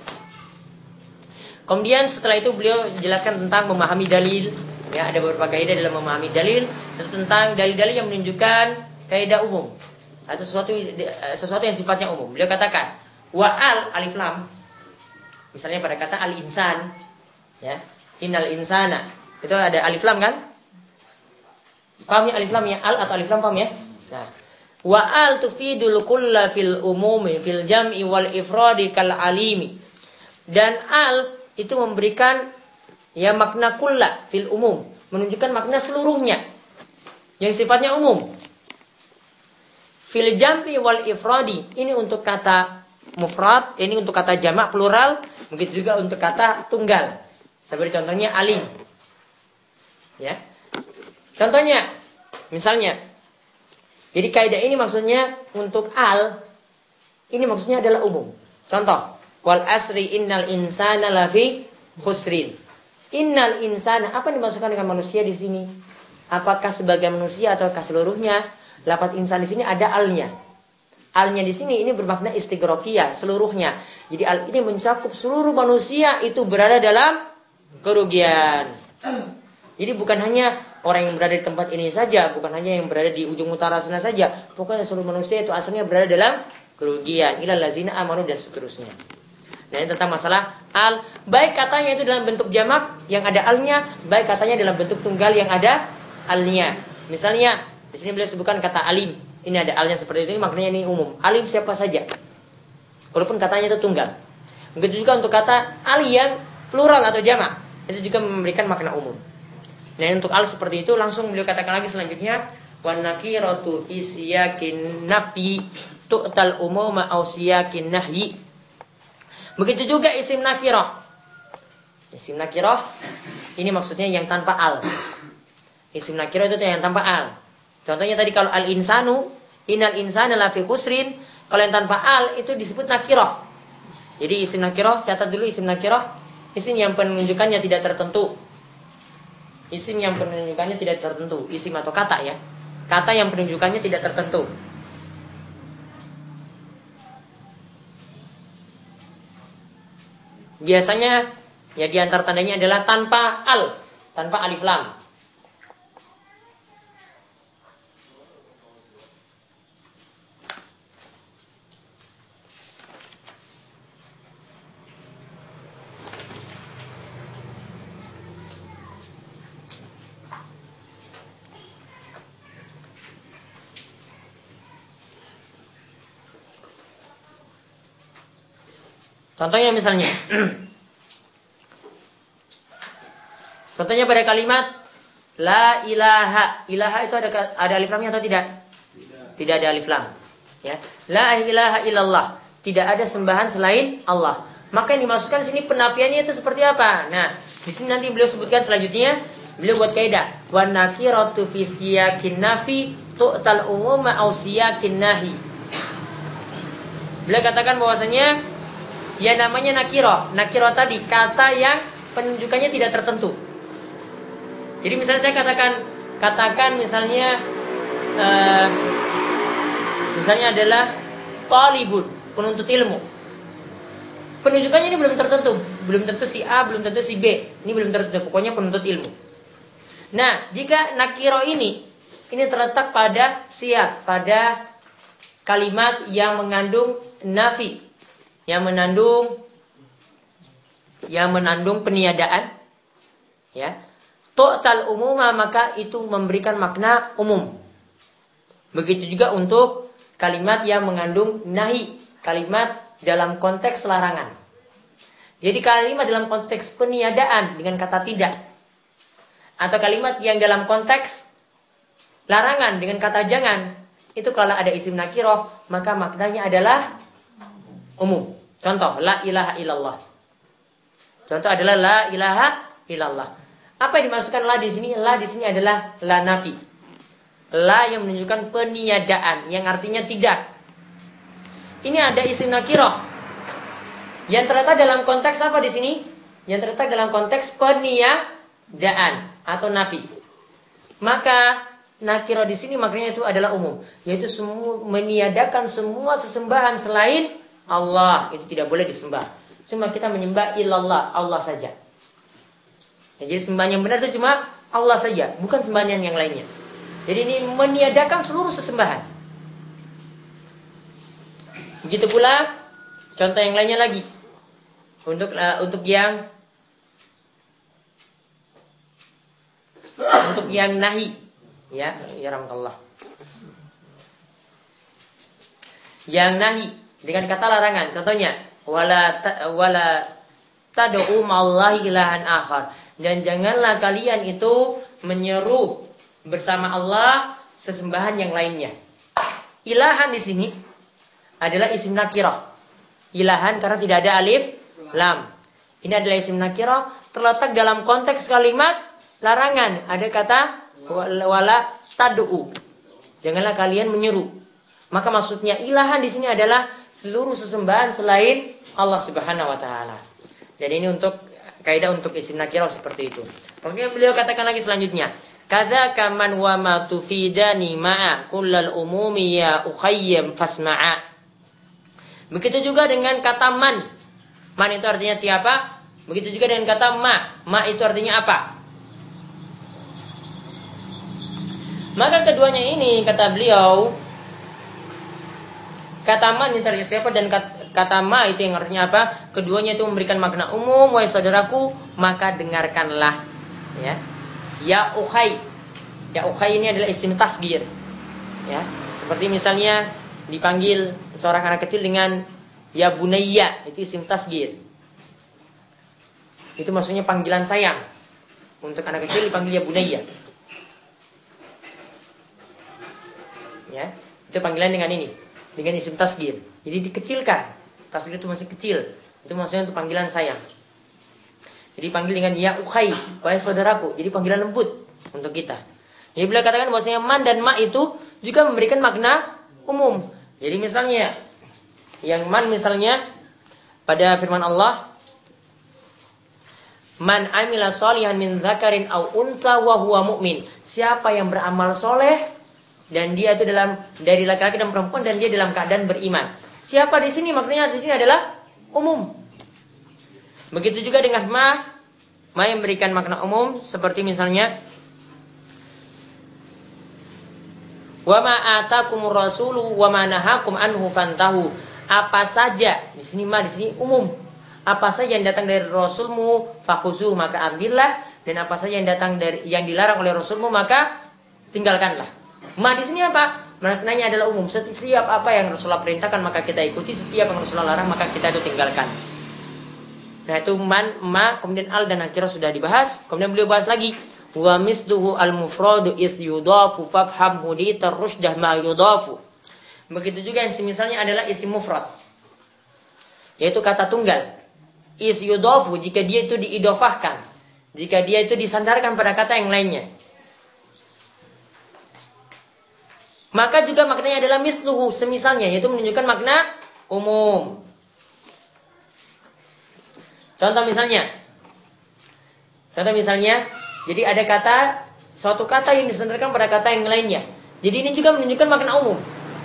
Kemudian setelah itu beliau jelaskan tentang memahami dalil. Ya, ada beberapa kaidah dalam memahami dalil, tentang dalil-dalil yang menunjukkan kaidah umum atau sesuatu sesuatu yang sifatnya umum. Beliau katakan wa al alif lam. Misalnya pada kata al insan, ya, innal insana. Itu ada alif lam kan? Paham ya alif lam ya? Al atau alif lam paham ya? Nah, wa al tufidul kulla fil umumi fil jam'i wal ifradi kal alimi. Dan al itu memberikan ya makna kulla fil umum, menunjukkan makna seluruhnya yang sifatnya umum. Fil jam'i wal ifradi, ini untuk kata mufrad, ini untuk kata jamak plural, begitu juga untuk kata tunggal. Seperti contohnya alim. Ya. Contohnya misalnya, jadi kaidah ini maksudnya untuk al, ini maksudnya adalah umum. Contoh, wal asri innal insana lafi khusrin. Innal insana, apa yang dimasukkan dengan manusia di sini? Apakah sebagian manusia ataukah seluruhnya? Lafaz insan di sini ada alnya. Alnya di sini ini bermakna istighraqiyah, seluruhnya. Jadi al ini mencakup seluruh manusia itu berada dalam kerugian. Jadi bukan hanya orang yang berada di tempat ini saja, bukan hanya yang berada di ujung utara sana saja. Pokoknya seluruh manusia itu asalnya berada dalam kerugian. Ilal ladzina amanu dan seterusnya. Nah, ini tentang masalah al. Baik katanya itu dalam bentuk jamak yang ada alnya, baik katanya dalam bentuk tunggal yang ada alnya. Misalnya di sini beliau sebutkan kata alim. Ini ada alnya seperti itu, maknanya ini umum. Alim siapa saja, walaupun katanya itu tunggal. Begitu juga untuk kata al yang plural atau jamak, itu juga memberikan makna umum. Nah, untuk al seperti itu langsung beliau katakan lagi selanjutnya, wan nakiratu fi siyakin nafi tu'tal umuma aw siyakin nahyi. Begitu juga isim nakirah. Isim nakirah ini maksudnya yang tanpa al. Isim nakirah itu yang tanpa al. Contohnya tadi kalau al insanu, innal insana lafi khusrin, kalau yang tanpa al itu disebut nakirah. Jadi isim nakirah, catat dulu isim nakirah, isim yang penunjukannya tidak tertentu. Isim yang penunjukannya tidak tertentu, isim atau kata ya. Kata yang penunjukannya tidak tertentu. Biasanya ya di antara tandanya adalah tanpa al, tanpa alif lam. Contohnya misalnya, contohnya pada kalimat la ilaha, ilaha itu ada ada alif lamnya atau tidak? Tidak, tidak ada alif lam. Ya, la ilaha illallah. Tidak ada sembahan selain Allah. Maka yang dimasukkan di sini penafiannya itu seperti apa? Nah, di sini nanti beliau sebutkan selanjutnya. Beliau buat kaidah. Wa nakiratu fi siyakin nafi tu'tal umuma aw siyakin nahi. Beliau katakan bahwasanya ya namanya nakiro. Nakiro tadi kata yang penunjukannya tidak tertentu. Jadi misalnya saya katakan katakan misalnya uh, misalnya adalah talibun, penuntut ilmu. Penunjukannya ini belum tertentu, belum tentu si A, belum tentu si B. Ini belum tertentu, pokoknya penuntut ilmu. Nah, jika nakiro ini ini terletak pada siap, pada kalimat yang mengandung nafi, yang mengandung yang mengandung peniadaan, ya. Total umumah, maka itu memberikan makna umum. Begitu juga untuk kalimat yang mengandung nahi, kalimat dalam konteks larangan. Jadi kalimat dalam konteks peniadaan dengan kata tidak, atau kalimat yang dalam konteks larangan dengan kata jangan, itu kalau ada isim nakiroh maka maknanya adalah umum. Contoh, la ilaha illallah. Contoh adalah la ilaha illallah. Apa yang dimasukkan la di sini? La di sini adalah la nafi. La yang menunjukkan peniadaan, yang artinya tidak. Ini ada isim nakiroh yang terletak dalam konteks apa di sini? Yang terletak dalam konteks peniadaan atau nafi. Maka nakiroh di sini maknanya itu adalah umum, yaitu semua meniadakan semua sesembahan selain Allah, itu tidak boleh disembah. Cuma kita menyembah illallah, Allah saja. Ya, jadi sembahan yang benar itu cuma Allah saja, bukan sembahan yang lainnya. Jadi ini meniadakan seluruh sesembahan. Begitu pula contoh yang lainnya lagi. Untuk uh, untuk yang untuk yang nahi, ya, ya rahmatullah. Yang nahi dengan kata larangan. Contohnya, wala ta, wala tad'u ma'allahi ilahan akhar. Dan janganlah kalian itu menyeru bersama Allah sesembahan yang lainnya. Ilahan di sini adalah isim nakirah. Ilahan karena tidak ada alif lam. Ini adalah isim nakirah terletak dalam konteks kalimat larangan. Ada kata wala tad'u. Janganlah kalian menyeru. Maka maksudnya ilahan di sini adalah seluruh sesembahan selain Allah Subhanahu wa taala. Jadi ini untuk kaidah untuk isim nakirah seperti itu. Kemudian beliau katakan lagi selanjutnya, kadzaka man wa ma tufidani ma'a kullal umumi ya ukhayyim fasma'a. Begitu juga dengan kata man. Man itu artinya siapa? Begitu juga dengan kata ma. Ma itu artinya apa? Maka keduanya ini kata beliau, kata man itu artinya siapa dan kata, kata ma itu yang artinya apa? Keduanya itu memberikan makna umum. Wahai saudaraku, maka dengarkanlah. Ya, ya ukhay. Ya ukhay ini adalah isim tasghir. Ya, seperti misalnya dipanggil seorang anak kecil dengan ya bunayya, itu isim tasghir. Itu maksudnya panggilan sayang. Untuk anak kecil dipanggil ya bunayya. Ya, itu panggilan dengan ini, dengan isim tasghir. Jadi dikecilkan. Tasghir itu masih kecil. Itu maksudnya untuk panggilan sayang. Jadi panggil dengan ya ukhay, wahai saudaraku. Jadi panggilan lembut untuk kita. Jadi beliau katakan bahwasanya man dan ma itu juga memberikan makna umum. Jadi misalnya yang man misalnya pada firman Allah, man amila sholihan min dzakarin aw untha wa huwa mu'min. Siapa yang beramal soleh dan dia itu dalam dari laki-laki dan perempuan dan dia dalam keadaan beriman. Siapa di sini? Maknanya di sini adalah umum. Begitu juga dengan ma, ma yang memberikan makna umum seperti misalnya wa ma atakumur rasulu wa ma nahakum anhu fantahu. Apa saja di sini ma di sini umum. Apa saja yang datang dari Rasulmu fakhuzu, maka ambillah, dan apa saja yang datang dari yang dilarang oleh Rasulmu maka tinggalkanlah. Ma di sini apa? Maknanya adalah umum. Setiap apa yang Rasulullah perintahkan maka kita ikuti, setiap yang Rasulullah larang maka kita itu tinggalkan. Nah itu man, ma, kemudian al dan nakirah sudah dibahas. Kemudian beliau bahas lagi wa misduhu al mufradu is yudafu fafhamhu li tarushdah ma yudafu. Begitu juga yang semisalnya adalah isim mufrad, yaitu kata tunggal. Is yudofu, jika dia itu diidofahkan, jika dia itu disandarkan pada kata yang lainnya. Maka juga maknanya adalah misluhu, semisalnya, yaitu menunjukkan makna umum. Contoh misalnya, contoh misalnya, jadi ada kata, suatu kata yang disandarkan pada kata yang lainnya. Jadi ini juga menunjukkan makna umum.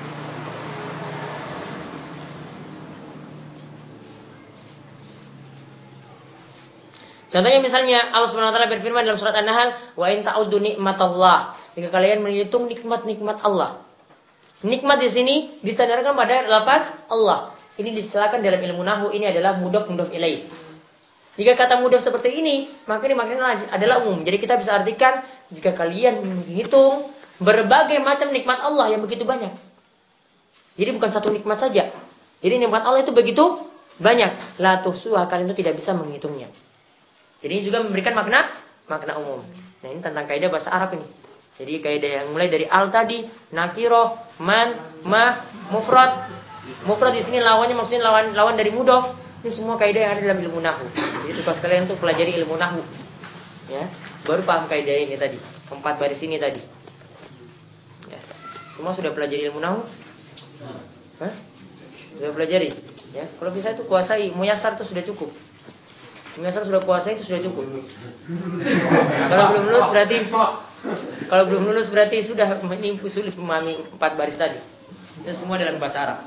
Contohnya misalnya Allah Subhanahu wa taala berfirman dalam surat An-Nahl, "Wa in ta'uddu nikmatallah." Jika kalian menghitung nikmat-nikmat Allah. Nikmat di sini disandarkan pada lafaz Allah. Ini diselakan dalam ilmu nahwu, ini adalah mudhaf mudhaf ilaih. Jika kata mudhaf seperti ini, maka ini maknanya adalah umum. Jadi kita bisa artikan jika kalian menghitung berbagai macam nikmat Allah yang begitu banyak. Jadi bukan satu nikmat saja. Jadi nikmat Allah itu begitu banyak. La tuhsuha, kalian itu tidak bisa menghitungnya. Jadi ini juga memberikan makna makna umum. Nah, ini tentang kaidah bahasa Arab ini. Jadi kaidah yang mulai dari al tadi, nakiro, man, ma, mufrad. Mufrad di sini lawannya maksudnya lawan lawan dari mudhaf. Ini semua kaidah yang ada dalam ilmu nahwu. Jadi tugas kalian untuk pelajari ilmu nahwu. Ya, baru paham kaidah ini tadi. Empat baris ini tadi. Ya. Semua sudah pelajari ilmu nahwu? Hah? Sudah pelajari? Ya, kalau bisa itu kuasai, muyassar itu sudah cukup. Muyassar sudah kuasai itu sudah cukup. Kalau belum lulus berarti kalau belum lulus berarti sudah menimpu sulit memahami empat baris tadi. Itu semua dalam bahasa Arab.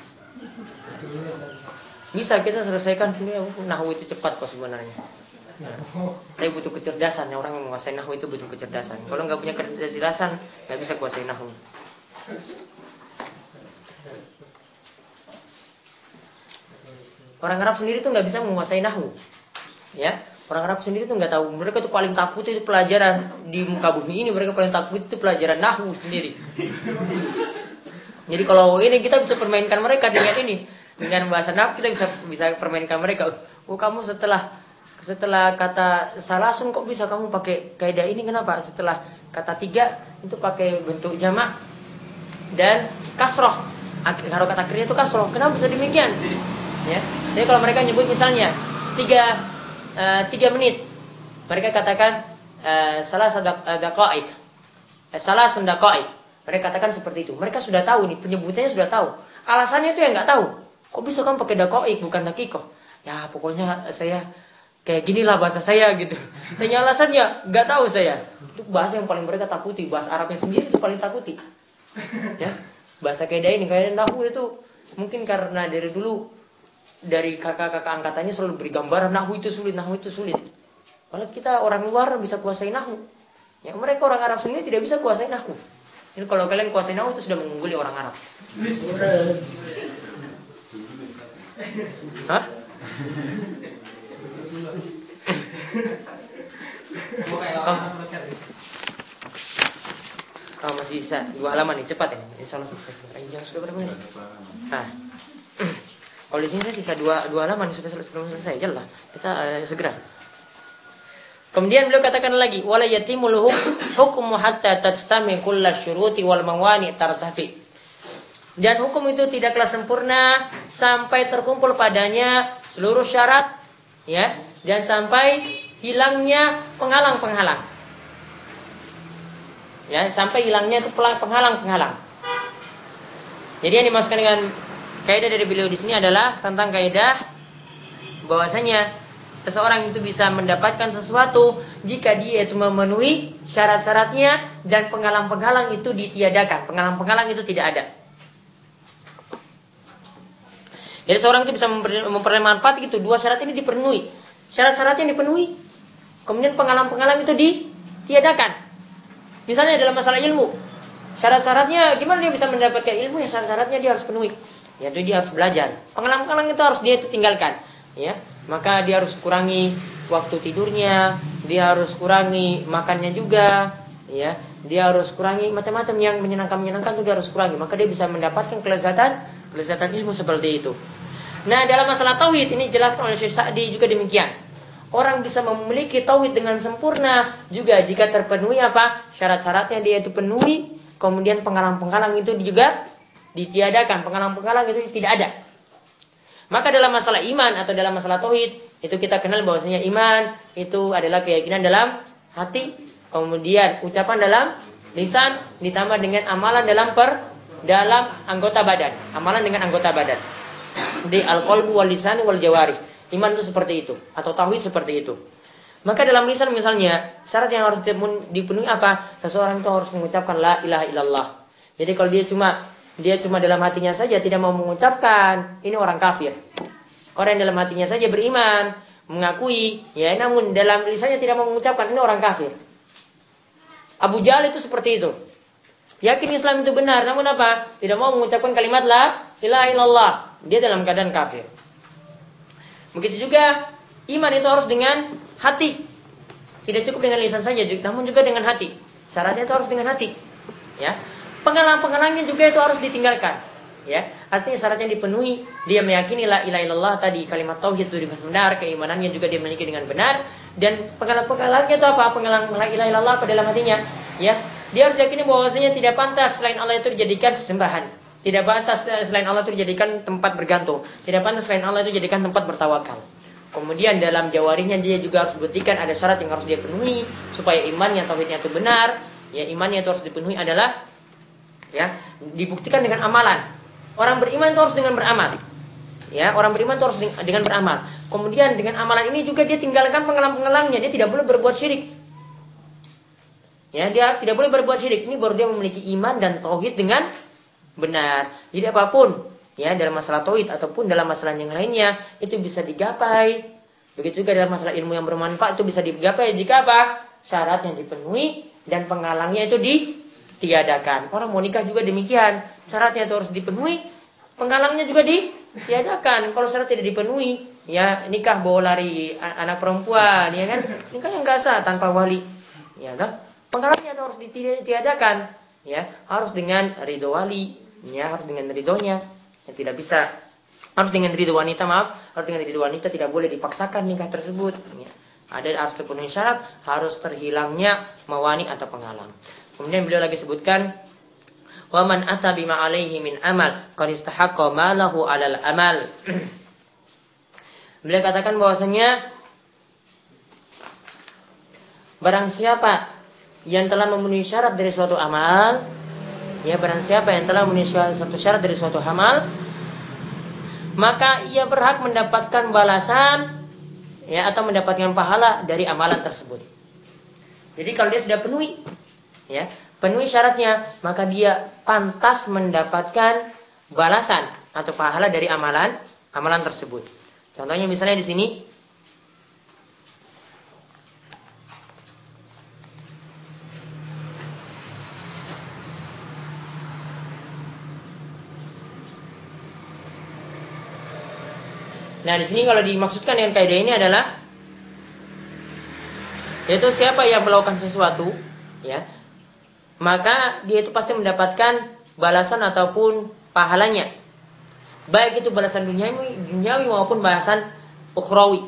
Bisa kita selesaikan nahwu itu cepat kok sebenarnya. Tapi butuh kecerdasan. Orang yang menguasai nahwu itu butuh kecerdasan. Kalau nggak punya kecerdasan, nggak bisa kuasai nahwu. Orang Arab sendiri tuh nggak bisa menguasai nahwu. Ya, orang Arab sendiri tuh nggak tahu. Mereka tuh paling takut itu pelajaran di muka bumi ini. Mereka paling takut itu pelajaran nahwu sendiri. Jadi kalau ini kita bisa permainkan mereka dengan ini, dengan bahasa nahwu kita bisa bisa permainkan mereka. Oh, kamu setelah setelah kata salasun kok bisa kamu pakai kaidah ini, kenapa? Setelah kata tiga itu pakai bentuk jamak dan kasroh. Kalau kata akhirnya itu kasroh, kenapa bisa demikian? Ya. Jadi kalau mereka nyebut misalnya tiga uh, tiga menit, mereka katakan uh, salah sadaqaik, uh, salah sundaqaik. Mereka katakan seperti itu. Mereka sudah tahu nih, penyebutannya sudah tahu. Alasannya itu yang nggak tahu. Kok bisa kamu pakai daqaik bukan dakikoh? Ya pokoknya saya kayak ginilah bahasa saya gitu. Tanya alasannya, nggak tahu saya. Itu bahasa yang paling mereka takuti. Bahasa Arabnya sendiri itu paling takuti. Ya, bahasa kaidah ini, kaidah nahwu itu mungkin karena dari dulu dari kakak-kakak angkatannya selalu beri gambaran nahwu itu sulit, nahwu itu sulit. Kalau kita orang luar bisa kuasai nahwu. Ya mereka orang Arab sendiri tidak bisa kuasai nahwu. Jadi kalau kalian kuasai nahwu itu sudah mengungguli orang Arab. Hah? Oh, oh masih bisa dua halaman nih, cepat ya. Insya Allah selesai. Yang sudah berapa menit? Nah, kalau di sini saya sisa dua dua halaman sudah selesai, selesai aja lah. Kita uh, segera. Kemudian beliau katakan lagi, wala yatimul hukmu hatta tajtami kullas syuruti wal mawani tartafi. Dan hukum itu tidaklah sempurna sampai terkumpul padanya seluruh syarat, ya, dan sampai hilangnya penghalang-penghalang. Ya, sampai hilangnya itu penghalang-penghalang. Jadi yang dimaksudkan dengan kaidah dari beliau di sini adalah tentang kaidah bahwasanya seseorang itu bisa mendapatkan sesuatu jika dia itu memenuhi syarat-syaratnya dan penghalang-penghalang itu ditiadakan. Penghalang-penghalang itu tidak ada. Jadi seorang itu bisa memperoleh manfaat gitu. Dua syarat ini dipenuhi. Syarat-syaratnya dipenuhi. Kemudian penghalang-penghalang itu ditiadakan. Misalnya dalam masalah ilmu, syarat-syaratnya gimana dia bisa mendapatkan ilmu? Yang syarat-syaratnya dia harus penuhi. Yaitu dia harus belajar. Penghalang-penghalang itu harus dia itu tinggalkan. Ya, maka dia harus kurangi waktu tidurnya, dia harus kurangi makannya juga, ya, dia harus kurangi macam-macam yang menyenangkan menyenangkan itu dia harus kurangi, maka dia bisa mendapatkan kelezatan kelezatan ilmu seperti itu. Nah, dalam masalah tauhid ini dijelaskan oleh Syekh Sa'di juga demikian. Orang bisa memiliki tauhid dengan sempurna juga jika terpenuhi apa? Syarat-syaratnya dia itu penuhi, kemudian penghalang-penghalang itu juga ditiadakan, penghalang-penghalang itu tidak ada. Maka dalam masalah iman atau dalam masalah tauhid, itu kita kenal bahwasanya iman itu adalah keyakinan dalam hati, kemudian ucapan dalam lisan, ditambah dengan amalan dalam per dalam anggota badan, amalan dengan anggota badan. Di al-qalbu wal lisan wal jawari. Iman itu seperti itu, atau tauhid seperti itu. Maka dalam lisan misalnya, syarat yang harus dipenuhi apa? Seseorang itu harus mengucapkan la ilaha illallah. Jadi kalau dia cuma dia cuma dalam hatinya saja tidak mau mengucapkan, ini orang kafir. Orang yang dalam hatinya saja beriman, mengakui, ya namun dalam lisannya tidak mau mengucapkan, ini orang kafir. Abu Jahal itu seperti itu. Yakin Islam itu benar, namun apa? Tidak mau mengucapkan kalimat la ilaha illallah. Dia dalam keadaan kafir. Begitu juga iman itu harus dengan hati. Tidak cukup dengan lisan saja, namun juga dengan hati. Syaratnya itu harus dengan hati. Ya. Penghalang-penghalangnya juga itu harus ditinggalkan. Ya. Artinya syaratnya dipenuhi, dia meyakini la ilaha illallah tadi, kalimat tauhid itu dengan benar, keimanannya juga dia memiliki dengan benar, dan penghalang-penghalangnya itu apa? Penghalang la ilaha illallah pada dalam hatinya, ya. Dia harus yakini bahwasanya tidak pantas selain Allah itu dijadikan sesembahan. Tidak pantas selain Allah itu dijadikan tempat bergantung. Tidak pantas selain Allah itu dijadikan tempat bertawakal. Kemudian dalam jawarinya dia juga harus buktikan ada syarat yang harus dia penuhi supaya imannya, tauhidnya itu benar. Ya, imannya itu harus dipenuhi adalah ya, dibuktikan dengan amalan. Orang beriman itu harus dengan beramal. Ya, orang beriman itu harus dengan beramal. Kemudian dengan amalan ini juga dia tinggalkan penghalang-penghalangnya. Dia tidak boleh berbuat syirik. Ya, dia tidak boleh berbuat syirik. Ini baru dia memiliki iman dan tauhid dengan benar. Jadi apapun ya dalam masalah tauhid ataupun dalam masalah yang lainnya itu bisa digapai. Begitu juga dalam masalah ilmu yang bermanfaat itu bisa digapai jika apa? Syarat yang dipenuhi dan penghalangnya itu ditiadakan. Orang mau nikah juga demikian. Syaratnya itu harus dipenuhi, penghalangnya juga ditiadakan. Kalau syarat tidak dipenuhi, ya nikah bawa lari anak perempuan, ya kan? Nikah yang nggak sah tanpa wali. Ya kan? Penghalangnya itu harus ditiadakan. Ya, harus dengan ridho wali, ya harus dengan ridhonya. Yang tidak bisa harus dengan ridho wanita, maaf, harus dengan ridho wanita, tidak boleh dipaksakan nikah tersebut. Ya. Ada harus terpenuhi syarat, harus terhilangnya mawani atau penghalang. Kemudian beliau lagi sebutkan, wa man ata bima alaihi min amal qad istahaqqa ma lahu 'alal amal. Beliau katakan bahwasanya barang siapa yang telah memenuhi syarat dari suatu amal, ya barang siapa yang telah memenuhi suatu syarat dari suatu amal, maka ia berhak mendapatkan balasan, ya atau mendapatkan pahala dari amalan tersebut. Jadi kalau dia sudah penuhi, ya penuhi syaratnya, maka dia pantas mendapatkan balasan atau pahala dari amalan amalan tersebut. Contohnya misalnya di sini. Nah, di sini kalau dimaksudkan dengan kaidah ini adalah yaitu siapa yang melakukan sesuatu, ya, maka dia itu pasti mendapatkan balasan ataupun pahalanya. Baik itu balasan duniawi, duniawi maupun balasan ukhrawi.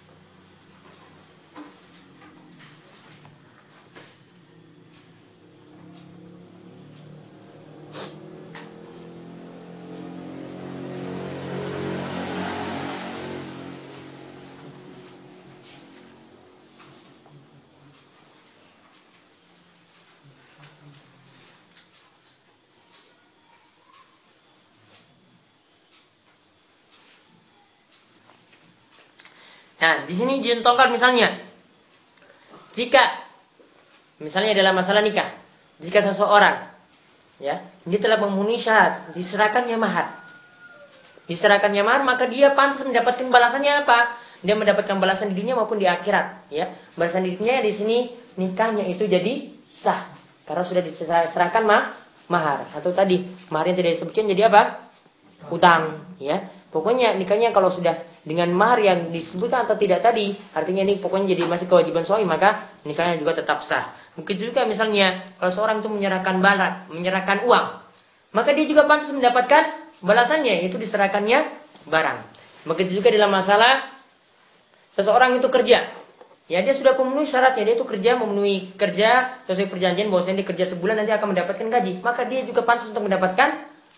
Nah, di sini dicontohkan misalnya, jika misalnya dalam masalah nikah, jika seseorang, ya, dia telah memenuhi syarat, diserahkannya mahar, diserahkannya mahar, maka dia pantas mendapatkan balasannya apa? Dia mendapatkan balasan di dunia maupun di akhirat, ya. Balasan di dunia di sini nikahnya itu jadi sah, karena sudah diserahkan mah mahar, atau tadi mahar yang tidak disebutkan jadi apa? Utang, ya. Pokoknya nikahnya kalau sudah dengan mahar yang disebutkan atau tidak tadi, artinya ini pokoknya jadi masih kewajiban suami, maka nikahnya juga tetap sah. Begitu juga misalnya kalau seorang itu menyerahkan barang, menyerahkan uang, maka dia juga pantas mendapatkan balasannya, yaitu diserahkannya barang. Begitu juga dalam masalah seseorang itu kerja, ya dia sudah memenuhi syaratnya, dia itu kerja memenuhi kerja sesuai perjanjian bahwasanya dia kerja sebulan nanti akan mendapatkan gaji, maka dia juga pantas untuk mendapatkan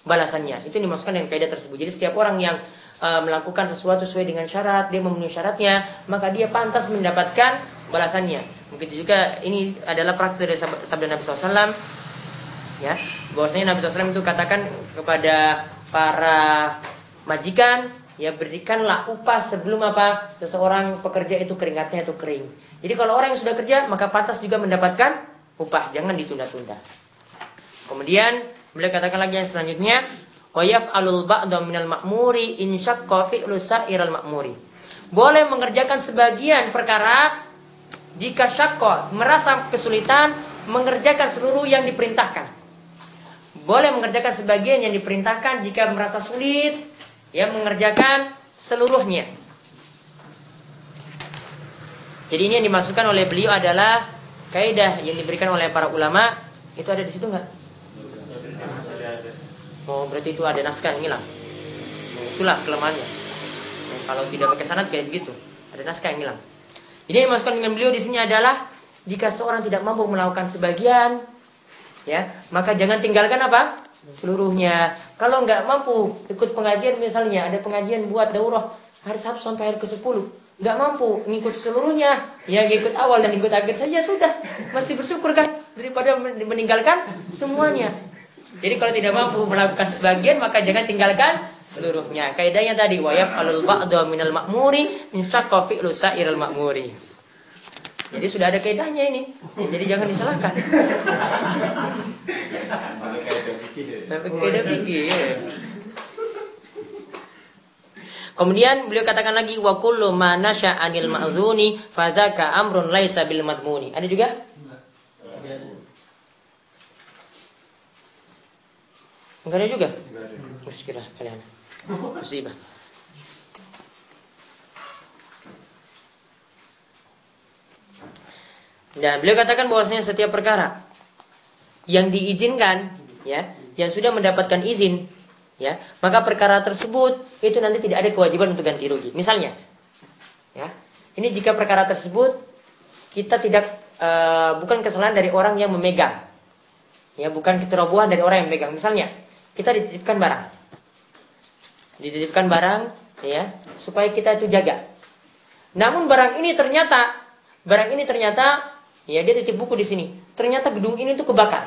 balasannya. Itu dimasukkan dengan kaidah tersebut. Jadi setiap orang yang uh, melakukan sesuatu sesuai dengan syarat, dia memenuhi syaratnya, maka dia pantas mendapatkan balasannya. Begitu juga ini adalah praktik dari sabda Nabi shallallahu alaihi wasallam, ya, bahwasanya Nabi shallallahu alaihi wasallam itu katakan kepada para majikan, ya, berikanlah upah sebelum apa seseorang pekerja itu keringatnya itu kering. Jadi kalau orang yang sudah kerja maka pantas juga mendapatkan upah, jangan ditunda-tunda. Kemudian beliau katakan lagi yang selanjutnya, wa yaf'alul ba'da minal ma'muri in syaqqa fi'lu sa'iral ma'muri. Boleh mengerjakan sebagian perkara jika syaqqa, merasa kesulitan mengerjakan seluruh yang diperintahkan. Boleh mengerjakan sebagian yang diperintahkan jika merasa sulit, ya, mengerjakan seluruhnya. Jadi ini yang dimasukkan oleh beliau adalah kaidah yang diberikan oleh para ulama. Itu ada di situ enggak? Oh, berarti itu ada naskah yang hilang. Nah, itulah kelemahannya. Nah, kalau tidak pakai sanad kayak gitu, ada naskah yang hilang. Jadi yang dimasukkan dengan beliau di sini adalah jika seorang tidak mampu melakukan sebagian, ya, maka jangan tinggalkan apa? Seluruhnya. Kalau nggak mampu ikut pengajian, misalnya ada pengajian buat daurah hari satu sampai hari ke sepuluh, nggak mampu ngikut seluruhnya, ya ikut awal dan ikut akhir saja sudah, masih bersyukur kan, daripada meninggalkan semuanya. Jadi kalau tidak mampu melakukan sebagian maka jangan tinggalkan seluruhnya. Kaidahnya tadi wa yaf'alul ba'da minal ma'muri in syaqqa fi'lu sa'iral ma'muri. Jadi sudah ada kaidahnya ini. Jadi jangan disalahkan. Kaidah fikih. Kemudian beliau katakan lagi wa kullu ma nasha 'anil ma'zuni fa dzaka amrun laisa bil madmuni. Ada juga? Enggak ada juga? Terus kira kalian musibah. Dan beliau katakan bahwasanya setiap perkara yang diizinkan, ya, yang sudah mendapatkan izin, ya, maka perkara tersebut itu nanti tidak ada kewajiban untuk ganti rugi. Misalnya, ya, ini jika perkara tersebut kita tidak uh, bukan kesalahan dari orang yang memegang, ya, bukan kecerobohan dari orang yang memegang. Misalnya, kita dititipkan barang, dititipkan barang, ya, supaya kita itu jaga. Namun barang ini ternyata, barang ini ternyata, ya, dia titip buku di sini. Ternyata gedung ini tuh kebakar.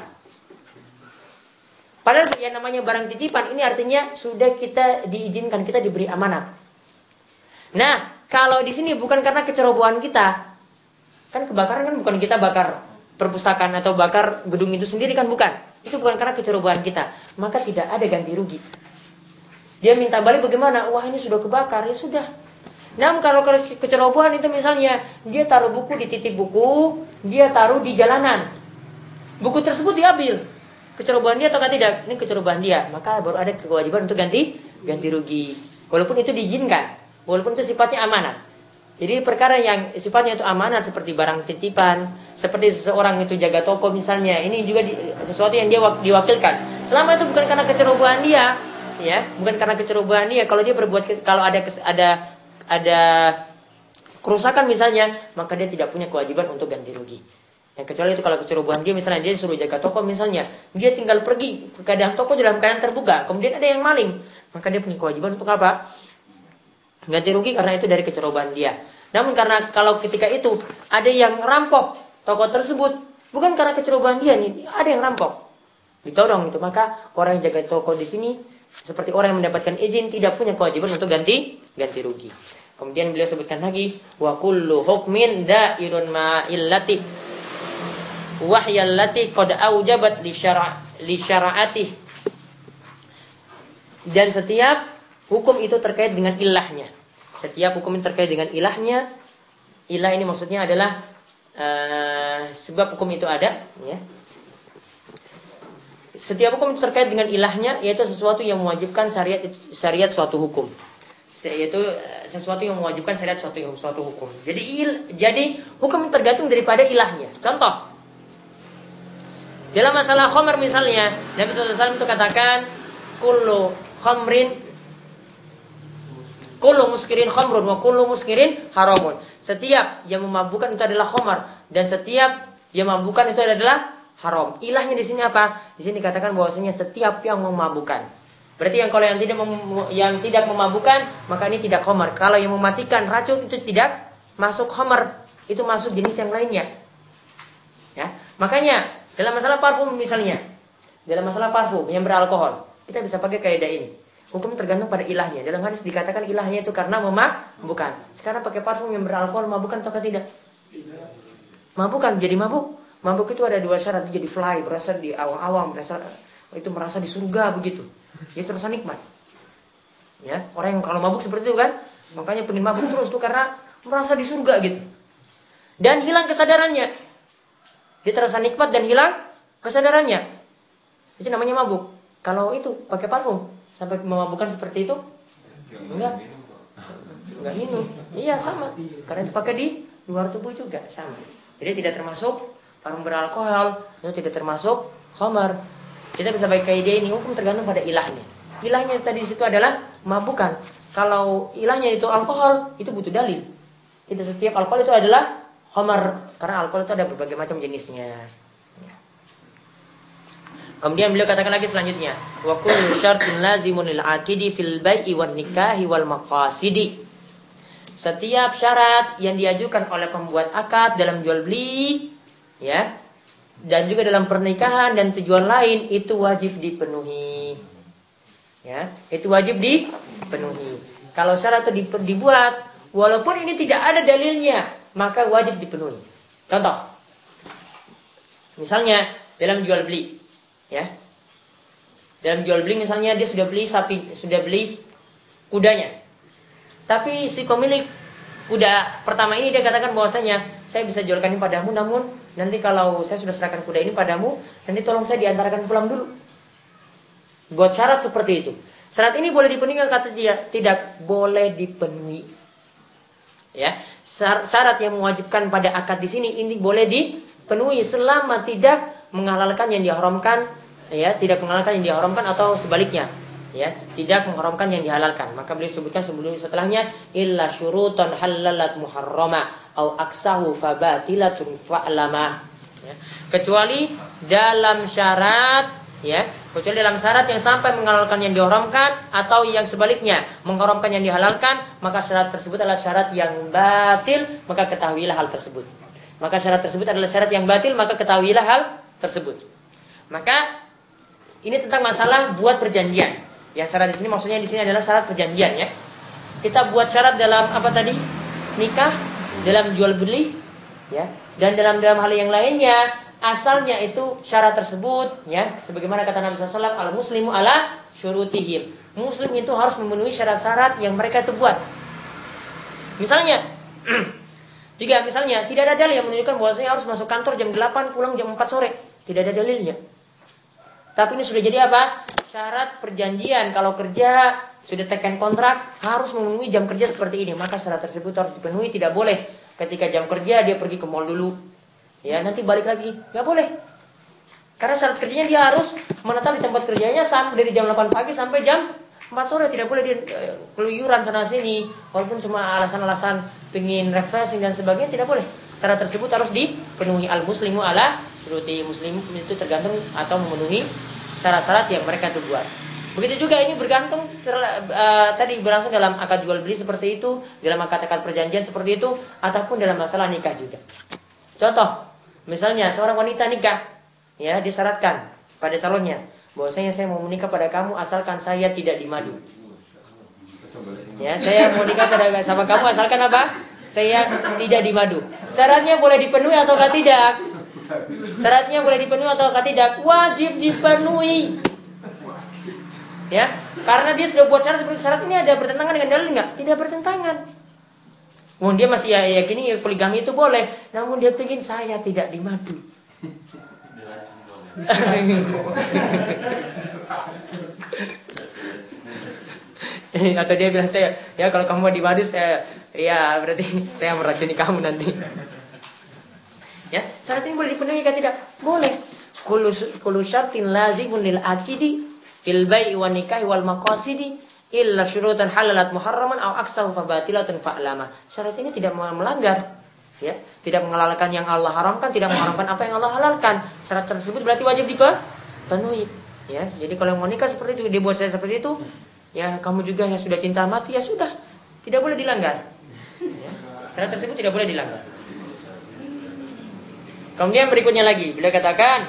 Padahal yang namanya barang titipan ini artinya sudah kita diizinkan, kita diberi amanat. Nah, kalau di sini bukan karena kecerobohan kita, kan kebakaran kan bukan kita bakar perpustakaan atau bakar gedung itu sendiri kan bukan. Itu bukan karena kecerobohan kita, maka tidak ada ganti rugi. Dia minta balik bagaimana? Wah, ini sudah kebakar, ya sudah. Namun kalau kecerobohan itu misalnya dia taruh buku di titik buku, dia taruh di jalanan, buku tersebut diambil, kecerobohan dia atau tidak? Ini kecerobohan dia, maka baru ada kewajiban untuk ganti ganti rugi. Walaupun itu diizinkan, walaupun itu sifatnya amanat. Jadi perkara yang sifatnya itu amanat seperti barang titipan, seperti seseorang itu jaga toko misalnya, ini juga di, sesuatu yang dia diwakilkan. Selama itu bukan karena kecerobohan dia, ya, bukan karena kecerobohan dia. Kalau dia berbuat, kalau ada ada ada kerusakan misalnya, maka dia tidak punya kewajiban untuk ganti rugi. Yang kecuali itu kalau kecerobohan dia, misalnya dia suruh jaga toko misalnya, dia tinggal pergi ke keadaan toko dalam keadaan terbuka, kemudian ada yang maling, maka dia punya kewajiban untuk apa? Ganti rugi karena itu dari kecerobohan dia. Namun karena kalau ketika itu ada yang rampok toko tersebut, bukan karena kecerobohan dia nih, ada yang rampok, ditodong itu, maka orang yang jaga toko di sini seperti orang yang mendapatkan izin tidak punya kewajiban untuk ganti ganti rugi. Kemudian beliau sebutkan lagi wa kullu hukmin da'irun ma illati wa hiya allati qad aujabat li syara' li syara'ati. Dan setiap hukum itu terkait dengan ilahnya. Setiap hukum itu terkait dengan ilahnya. Ilah ini maksudnya adalah uh, sebab hukum itu ada, ya. Setiap hukum terkait dengan ilahnya, yaitu sesuatu yang mewajibkan syariat syariat suatu hukum, yaitu sesuatu yang mewajibkan syariat suatu suatu hukum. Jadi il, jadi hukum tergantung daripada ilahnya. Contoh, dalam masalah khamr misalnya, Nabi shallallahu alaihi wasallam itu katakan kullu khamrin kullu muskirin khamrun wa kullu muskirin haramun. Setiap yang memabukkan itu adalah khamar dan setiap yang memabukkan itu adalah haram. Ilahnya di sini apa? Di sini dikatakan bahwasanya setiap yang memabukkan. Berarti yang kalau yang tidak mem- yang tidak memabukkan, maka ini tidak khamar. Kalau yang mematikan racun itu tidak masuk khamar, itu masuk jenis yang lainnya. Ya, makanya dalam masalah parfum misalnya, dalam masalah parfum yang beralkohol, kita bisa pakai kaidah ini. Hukum tergantung pada ilahnya. Dalam hadis dikatakan ilahnya itu karena memabukkan. Sekarang pakai parfum yang beralkohol mabukkan atau tidak? Mabukkan, jadi mabuk. Mabuk itu ada dua syarat, jadi fly, berasa di awang-awang, berasa itu merasa di surga begitu. Dia terasa nikmat. Ya, orang yang kalau mabuk seperti itu kan, makanya pengen mabuk terus tuh karena merasa di surga gitu. Dan hilang kesadarannya. Dia terasa nikmat dan hilang kesadarannya. Itu namanya mabuk. Kalau itu pakai parfum sampai memabukkan seperti itu? Enggak. Enggak minum. Iya sama. Karena itu pakai di luar tubuh juga sama. Jadi tidak termasuk parfum beralkohol, itu tidak termasuk khamar. Kita bisa pakai kaidah ini, hukum tergantung pada ilahnya. Ilahnya tadi di situ adalah mabukkan. Kalau ilahnya itu alkohol, itu butuh dalil. Tidak setiap alkohol itu adalah khamar, karena alkohol itu ada berbagai macam jenisnya. Kemudian beliau katakan lagi selanjutnya, wa kullu syartin lazimun lil aqidi fil bai'i wan nikahi wal maqasidi. Setiap syarat yang diajukan oleh pembuat akad dalam jual beli, ya, dan juga dalam pernikahan dan tujuan lain itu wajib dipenuhi. Ya, itu wajib dipenuhi. Kalau syarat itu dibuat walaupun ini tidak ada dalilnya, maka wajib dipenuhi. Contoh, misalnya dalam jual beli, ya, dalam jual beli misalnya dia sudah beli sapi, sudah beli kudanya, tapi si pemilik kuda pertama ini dia katakan bahwasanya saya bisa jualkan ini padamu, namun nanti kalau saya sudah serahkan kuda ini padamu, nanti tolong saya diantarkan pulang dulu. Buat syarat seperti itu. Syarat ini boleh dipenuhi, kata dia tidak boleh dipenuhi. Ya, syarat yang mewajibkan pada akad di sini ini boleh dipenuhi selama tidak menghalalkan yang diharamkan, ya, tidak menghalalkan yang diharamkan atau sebaliknya, ya, tidak mengharamkan yang dihalalkan. Maka beliau sebutkan sebelum setelahnya illa syurutan halalat muharrama au aksahu fabatilatun fa'lama, ya, kecuali dalam syarat, ya, kecuali dalam syarat yang sampai menghalalkan yang diharamkan atau yang sebaliknya mengharamkan yang dihalalkan, maka syarat tersebut adalah syarat yang batil, maka ketahuilah hal tersebut. Maka syarat tersebut adalah syarat yang batil, maka ketahuilah hal tersebut. Maka ini tentang masalah buat perjanjian. Yang syarat di sini maksudnya di sini adalah syarat perjanjian, ya. Kita buat syarat dalam apa tadi? Nikah, dalam jual beli, ya. Dan dalam dalam hal yang lainnya, asalnya itu syarat tersebut, ya, sebagaimana kata Nabi sallallahu alaihi wasallam, al-muslimu ala syurutihim. Muslim itu harus memenuhi syarat-syarat yang mereka itu buat. Misalnya, jika misalnya tidak ada dalil yang menunjukkan bahwasanya harus masuk kantor jam delapan, pulang jam empat sore, tidak ada dalilnya. Tapi ini sudah jadi apa? Syarat perjanjian. Kalau kerja sudah tekan kontrak harus memenuhi jam kerja seperti ini, maka syarat tersebut harus dipenuhi. Tidak boleh ketika jam kerja dia pergi ke mall dulu, ya, nanti balik lagi, nggak boleh. Karena syarat kerjanya dia harus menetap di tempat kerjanya sampai dari jam delapan pagi sampai jam empat sore. Tidak boleh dia uh, keluyuran sana sini, walaupun cuma alasan-alasan pengin refreshing dan sebagainya, tidak boleh. Syarat tersebut harus dipenuhi. Al muslimu ala syuruti, muslim itu tergantung atau memenuhi syarat-syarat yang mereka itu buat. Begitu juga ini bergantung ter, uh, tadi berlangsung dalam akad jual beli seperti itu, dalam akad-akad perjanjian seperti itu, ataupun dalam masalah nikah juga. Contoh, misalnya seorang wanita nikah, ya, disyaratkan pada calonnya bahwasanya saya mau menikah pada kamu asalkan saya tidak dimadu. Ya, saya mau nikah pada sama kamu asalkan apa? Saya tidak dimadu. Syaratnya boleh dipenuhi atau tidak? Syaratnya boleh dipenuhi atau tidak? Wajib dipenuhi. Ya, karena dia sudah buat syarat seperti syarat ini ada bertentangan dengan dalil enggak? Tidak bertentangan. Wong dia masih ya, yakini poligami itu boleh, namun dia ingin saya tidak dimadu. Atau dia bilang saya, ya kalau kamu mau dimadu saya, ya berarti saya meracuni kamu nanti. Ya, syarat ini boleh dipenuhi atau tidak? Boleh. Kullu syartin lazimun lil aqidi fil bai'i wan nikahi wal maqasidi illa syurutan halalat muharraman aw aksahu fabatilatun fa'lama. Syarat ini tidak melanggar, ya, tidak menghalalkan yang Allah haramkan, tidak mengharamkan apa yang Allah halalkan. Syarat tersebut berarti wajib dipenuhi. Ya, jadi kalau mau nikah seperti itu, dia buat saya seperti itu, ya kamu juga yang sudah cinta mati, ya sudah, tidak boleh dilanggar. Ya, syarat tersebut tidak boleh dilanggar. Kemudian berikutnya lagi, beliau katakan,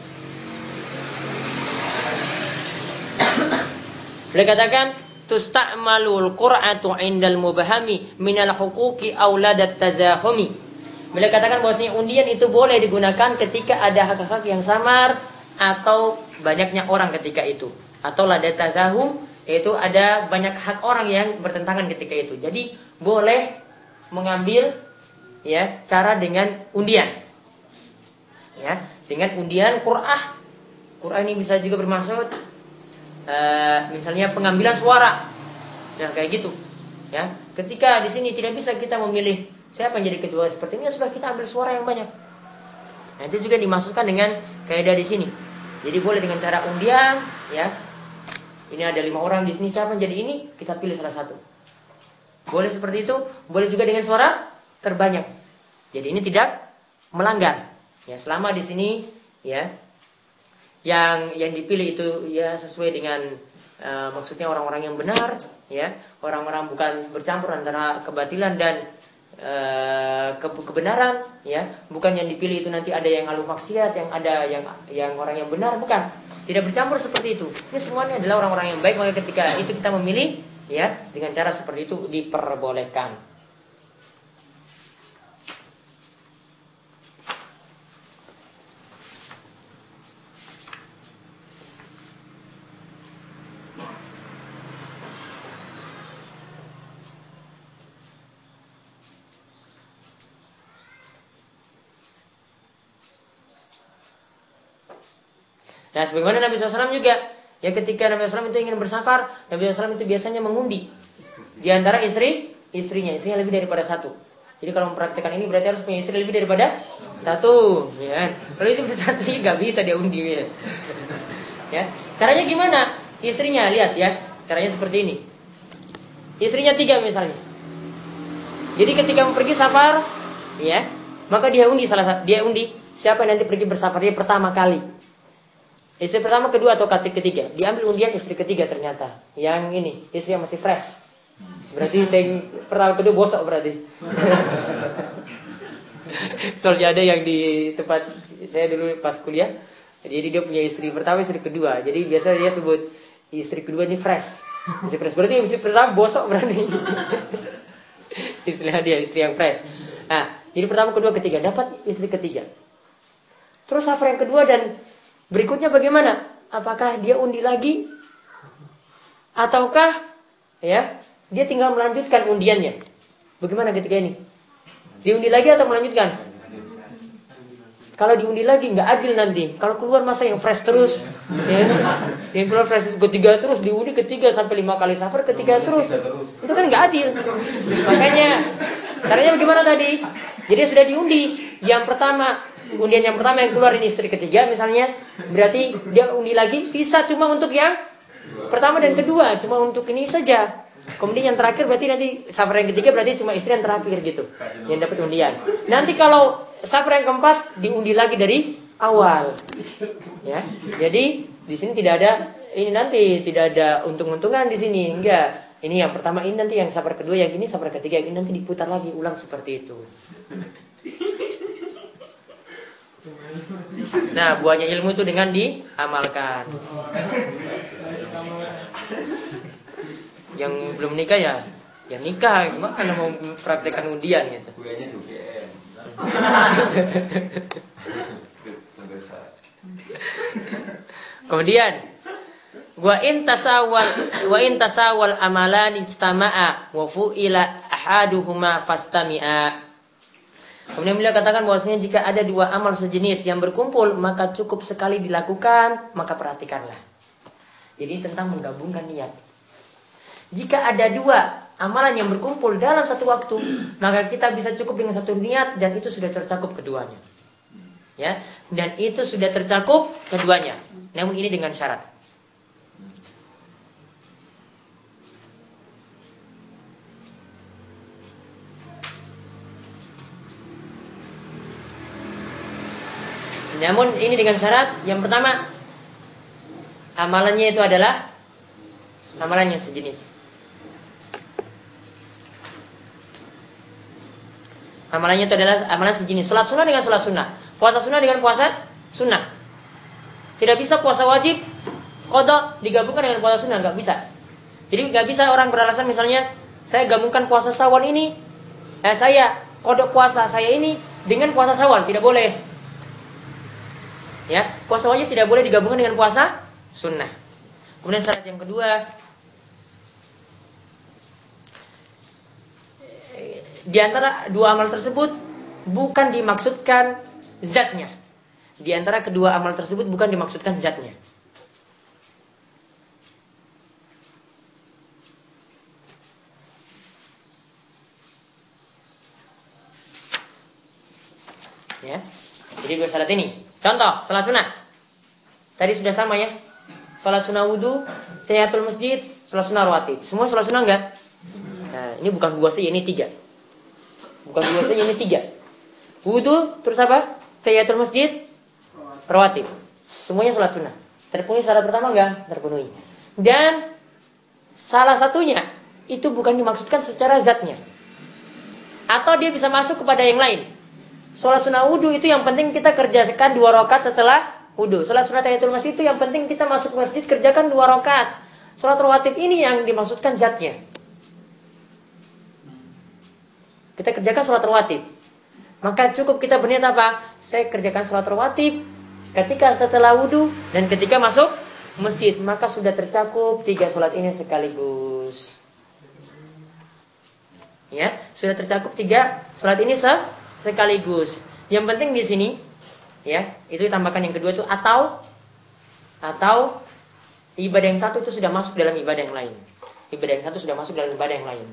beliau katakan, tusta'malul qur'atu 'indal mubahami minal huquqi auladat tazahumi. Beliau katakan bahwasanya undian itu boleh digunakan ketika ada hak-hak yang samar atau banyaknya orang ketika itu, atau lada tazahum, yaitu ada banyak hak orang yang bertentangan ketika itu. Jadi boleh mengambil ya cara dengan undian, ya dengan undian Qur'ah. Qur'ah ini bisa juga bermaksud uh, misalnya pengambilan suara, ya kayak gitu. Ya, ketika di sini tidak bisa kita memilih siapa yang jadi kedua seperti ini, sudah kita ambil suara yang banyak. Nah, itu juga dimaksudkan dengan kaidah di sini. Jadi boleh dengan cara undian, ya. Ini ada lima orang di sini, siapa yang jadi ini? Kita pilih salah satu. Boleh seperti itu, boleh juga dengan suara terbanyak. Jadi ini tidak melanggar. Ya, selama di sini, ya, yang yang dipilih itu ya sesuai dengan uh, maksudnya orang-orang yang benar, ya, orang-orang bukan bercampur antara kebatilan dan Ke, kebenaran, ya, bukan yang dipilih itu nanti ada yang alufaksiat, yang ada yang yang orang yang benar, bukan, tidak bercampur seperti itu. Ini semuanya adalah orang-orang yang baik, maka ketika itu kita memilih, ya, dengan cara seperti itu diperbolehkan. Nah, sebagaimana Nabi shallallahu alaihi wasallam juga, ya ketika Nabi shallallahu alaihi wasallam itu ingin bersafar, Nabi shallallahu alaihi wasallam itu biasanya mengundi di antara istri, istrinya, istrinya lebih daripada satu. Jadi kalau mempraktikkan ini berarti harus punya istri lebih daripada satu, ya. Kalau istri satu sih nggak bisa dia undi, ya. Ya, caranya gimana? Istrinya lihat ya, caranya seperti ini. Istrinya tiga misalnya. Jadi ketika mau pergi safar, ya, maka dia undi salah satu, dia undi siapa yang nanti pergi bersafar dia pertama kali. Istri pertama, kedua, atau ketiga. Diambil undian istri ketiga ternyata. Yang ini, istri yang masih fresh. Berarti saya pertama, kedua bosok berarti. Soalnya ada yang di tempat saya dulu pas kuliah. Jadi dia punya istri pertama, istri kedua. Jadi biasa dia sebut istri kedua ini fresh. Istri fresh. Berarti istri pertama bosok berarti. Istilah dia, istri yang fresh. Nah, jadi pertama, kedua, ketiga. Dapat istri ketiga. Terus safar yang kedua dan berikutnya bagaimana? Apakah dia undi lagi? Ataukah ya dia tinggal melanjutkan undiannya? Bagaimana ketika ini? Diundi lagi atau melanjutkan? Kalau diundi lagi nggak adil nanti. Kalau keluar masa yang fresh terus, ya, yang keluar fresh ketiga terus diundi ketiga sampai lima kali safar ketiga terus, itu kan nggak adil. Makanya caranya bagaimana tadi? Jadi sudah diundi yang pertama. Undian yang pertama yang keluar ini istri ketiga misalnya, berarti dia undi lagi, sisa cuma untuk yang pertama dan kedua, cuma untuk ini saja. Kemudian yang terakhir berarti nanti safar yang ketiga berarti cuma istri yang terakhir gitu yang dapat undian. Nanti kalau safar yang keempat diundi lagi dari awal. Ya. Jadi di sini tidak ada ini nanti tidak ada untung-untungan di sini, enggak. Ini yang pertama, ini nanti yang safar kedua, yang ini safar ketiga, ini nanti diputar lagi ulang seperti itu. Nah, buahnya ilmu itu dengan diamalkan. Yang belum nikah ya, ya nikah, gimana mau praktekkan undian gitu. Kemudian wa in tasawwal wa in tasawwal amalan ijtama'a wa fu'ila ahaduhuma fastami'a. Kemudian beliau katakan bahwasanya jika ada dua amal sejenis yang berkumpul, maka cukup sekali dilakukan, maka perhatikanlah. Jadi tentang menggabungkan niat. Jika ada dua amalan yang berkumpul dalam satu waktu, maka kita bisa cukup dengan satu niat dan itu sudah tercakup keduanya. Ya, dan itu sudah tercakup keduanya. Namun ini dengan syarat. Namun ini dengan syarat yang pertama, amalannya itu adalah amalan yang sejenis. Amalannya itu adalah amalan sejenis. Salat sunnah dengan salat sunnah, puasa sunnah dengan puasa sunnah. Tidak bisa puasa wajib qada digabungkan dengan puasa sunnah, nggak bisa. Jadi nggak bisa orang beralasan misalnya saya gabungkan puasa Syawal ini, eh, saya qada puasa saya ini dengan puasa Syawal, tidak boleh. Ya, puasa wajib tidak boleh digabungkan dengan puasa sunnah. Kemudian syarat yang kedua, di antara dua amal tersebut bukan dimaksudkan zatnya. Di antara kedua amal tersebut bukan dimaksudkan zatnya. Ya. Jadi dua syarat ini. Contoh, salat sunnah. Tadi sudah sama ya. Salat sunnah wudu, tahiyatul masjid, salat sunnah rawatib. Semua salat sunnah enggak? Nah, ini bukan dua saja, ini tiga. Bukan dua saja, ini tiga. Wudu, terus apa? Tahiyatul masjid, rawatib. Semuanya salat sunnah. Terpenuhi syarat pertama enggak? Terpenuhi. Dan salah satunya itu bukan dimaksudkan secara zatnya. Atau dia bisa masuk kepada yang lain. Salat sunnah wudu itu yang penting kita kerjakan dua rakaat setelah wudu. Salat sunnah tahiyatul masjid itu yang penting kita masuk ke masjid kerjakan dua rakaat. Salat rawatib ini yang dimaksudkan zatnya. Kita kerjakan salat rawatib. Maka cukup kita berniat apa? Saya kerjakan salat rawatib ketika setelah wudu dan ketika masuk masjid. Maka sudah tercakup tiga salat ini sekaligus. Ya, sudah tercakup tiga salat ini se sekaligus. Yang penting di sini, ya, itu ditambahkan yang kedua itu atau atau ibadah yang satu itu sudah masuk dalam ibadah yang lain. Ibadah yang satu sudah masuk dalam ibadah yang lain.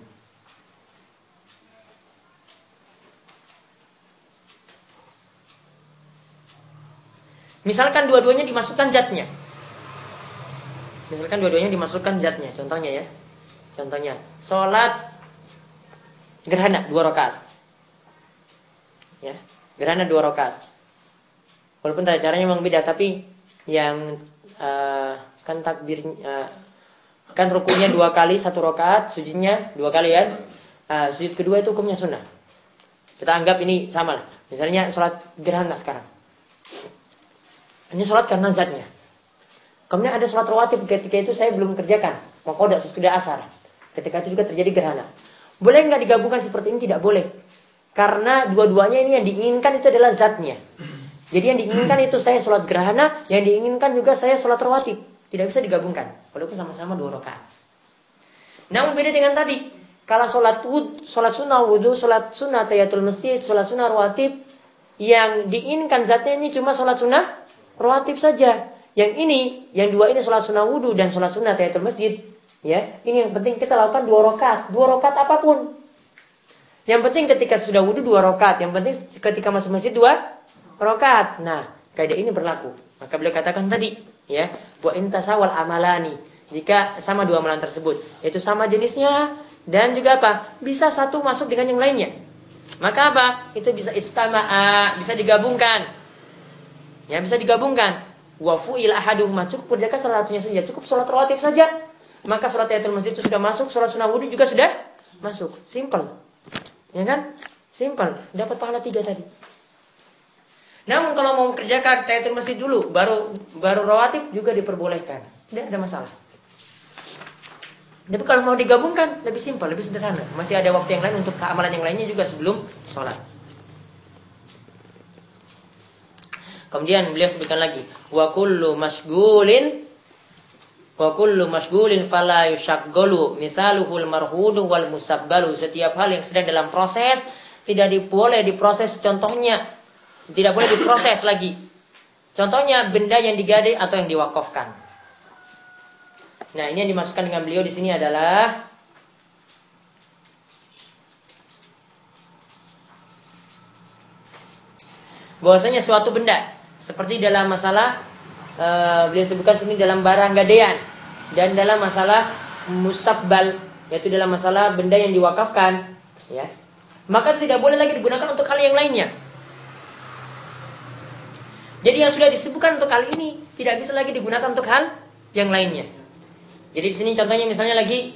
Misalkan dua-duanya dimasukkan zatnya. Misalkan dua-duanya dimasukkan zatnya. Contohnya ya. Contohnya, sholat gerhana dua rakaat. Ya, gerhana dua rakaat. Walaupun tata caranya memang beda, tapi yang uh, kan takbir uh, kan rukunya dua kali satu rakaat, sujudnya dua kali kan. Uh, sujud kedua itu hukumnya sunnah. Kita anggap ini sama lah. Misalnya sholat gerhana sekarang. Ini sholat karena zatnya. Kemudian ada sholat rawatib ketika itu saya belum kerjakan. Maka udah sudah asar. Ketika itu juga terjadi gerhana. Boleh nggak digabungkan seperti ini? Tidak boleh. Karena dua-duanya ini yang diinginkan itu adalah zatnya. Jadi yang diinginkan itu saya sholat gerhana, yang diinginkan juga saya sholat rawatib. Tidak bisa digabungkan. Walaupun sama-sama dua rakaat. Namun beda dengan tadi. Kalau sholat wud, sholat sunnah wudu, sholat sunnah tahiyatul masjid, sholat sunnah rawatib, yang diinginkan zatnya ini cuma sholat sunnah rawatib saja. Yang ini, yang dua ini sholat sunnah wudu dan sholat sunnah tahiyatul masjid. Ya, ini yang penting kita lakukan dua rakaat, dua rakaat apapun. Yang penting ketika sudah wudu dua rakaat, yang penting ketika masuk masjid dua rakaat. Nah, kaidah ini berlaku. Maka beliau katakan tadi, ya, wa intasawal amalani. Jika sama dua amalan tersebut, yaitu sama jenisnya dan juga apa? Bisa satu masuk dengan yang lainnya. Maka apa? Itu bisa istama'a, bisa digabungkan. Ya, bisa digabungkan. Wa fu'il ahaduhuma, cukup kerjakan salah satunya saja, cukup sholat rawatib saja. Maka sholat tahiyatul masjid itu sudah masuk, sholat sunnah wudu juga sudah masuk. Simple. Ya kan? Simple. Dapat pahala tiga tadi. Namun kalau mau kerjakan tahiyatul masjid dulu, baru baru rawatib juga diperbolehkan. Tidak ada masalah. Tapi kalau mau digabungkan lebih simpel, lebih sederhana. Masih ada waktu yang lain untuk keamalan yang lainnya juga sebelum sholat. Kemudian beliau sebutkan lagi, wa kullu mashghulin wa kullu mashghulin fala yushagghalu mithaluhul marhudu wal musabbalu. Setiap hal yang sedang dalam proses tidak boleh diproses, contohnya tidak boleh diproses lagi. Contohnya benda yang digadai atau yang diwakafkan. Nah, ini yang dimasukkan dengan beliau di sini adalah bahwasanya suatu benda seperti dalam masalah uh, beliau sebutkan sini dalam barang gadaian dan dalam masalah musabbal, yaitu dalam masalah benda yang diwakafkan, ya. Maka tidak boleh lagi digunakan untuk hal yang lainnya. Jadi yang sudah disebutkan untuk hal ini tidak bisa lagi digunakan untuk hal yang lainnya. Jadi di sini contohnya misalnya lagi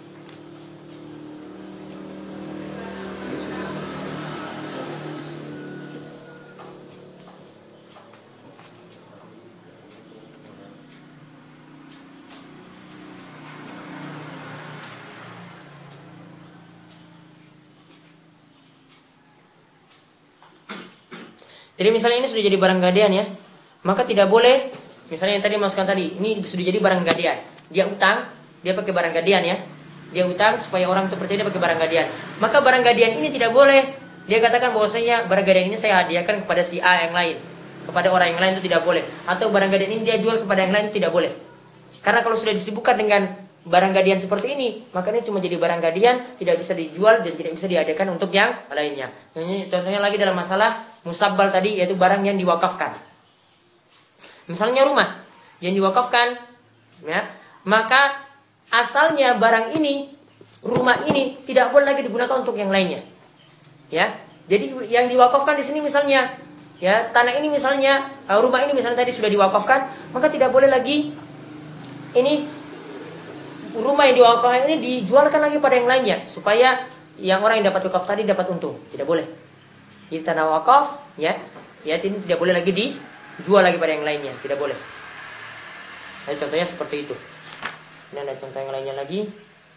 Jadi misalnya ini sudah jadi barang gadaian ya, maka tidak boleh, misalnya yang tadi masukkan tadi, ini sudah jadi barang gadaian. Dia utang, dia pakai barang gadaian ya. Dia utang supaya orang itu percaya dia pakai barang gadaian. Maka barang gadaian ini tidak boleh. Dia katakan bahwasanya barang gadaian ini saya hadiahkan kepada si A yang lain, kepada orang yang lain itu tidak boleh. Atau barang gadaian ini dia jual kepada yang lain itu tidak boleh. Karena kalau sudah disibukkan dengan barang gadaian seperti ini, maka ini cuma jadi barang gadaian, tidak bisa dijual dan tidak bisa diadakan untuk yang lainnya. Contohnya lagi dalam masalah musabbal tadi, yaitu barang yang diwakafkan. Misalnya rumah yang diwakafkan, ya, maka asalnya barang ini, rumah ini tidak boleh lagi digunakan untuk yang lainnya. Ya, jadi yang diwakafkan di sini misalnya, ya, tanah ini misalnya, rumah ini misalnya tadi sudah diwakafkan, maka tidak boleh lagi ini rumah yang diwakafkan ini dijualkan lagi pada yang lainnya, supaya yang orang yang dapat wakaf tadi dapat untung. Tidak boleh. Jadi tanah wakaf, ya, ya ini tidak boleh lagi dijual lagi pada yang lainnya, tidak boleh. Nah, contohnya seperti itu. Ini ada contoh yang lainnya lagi.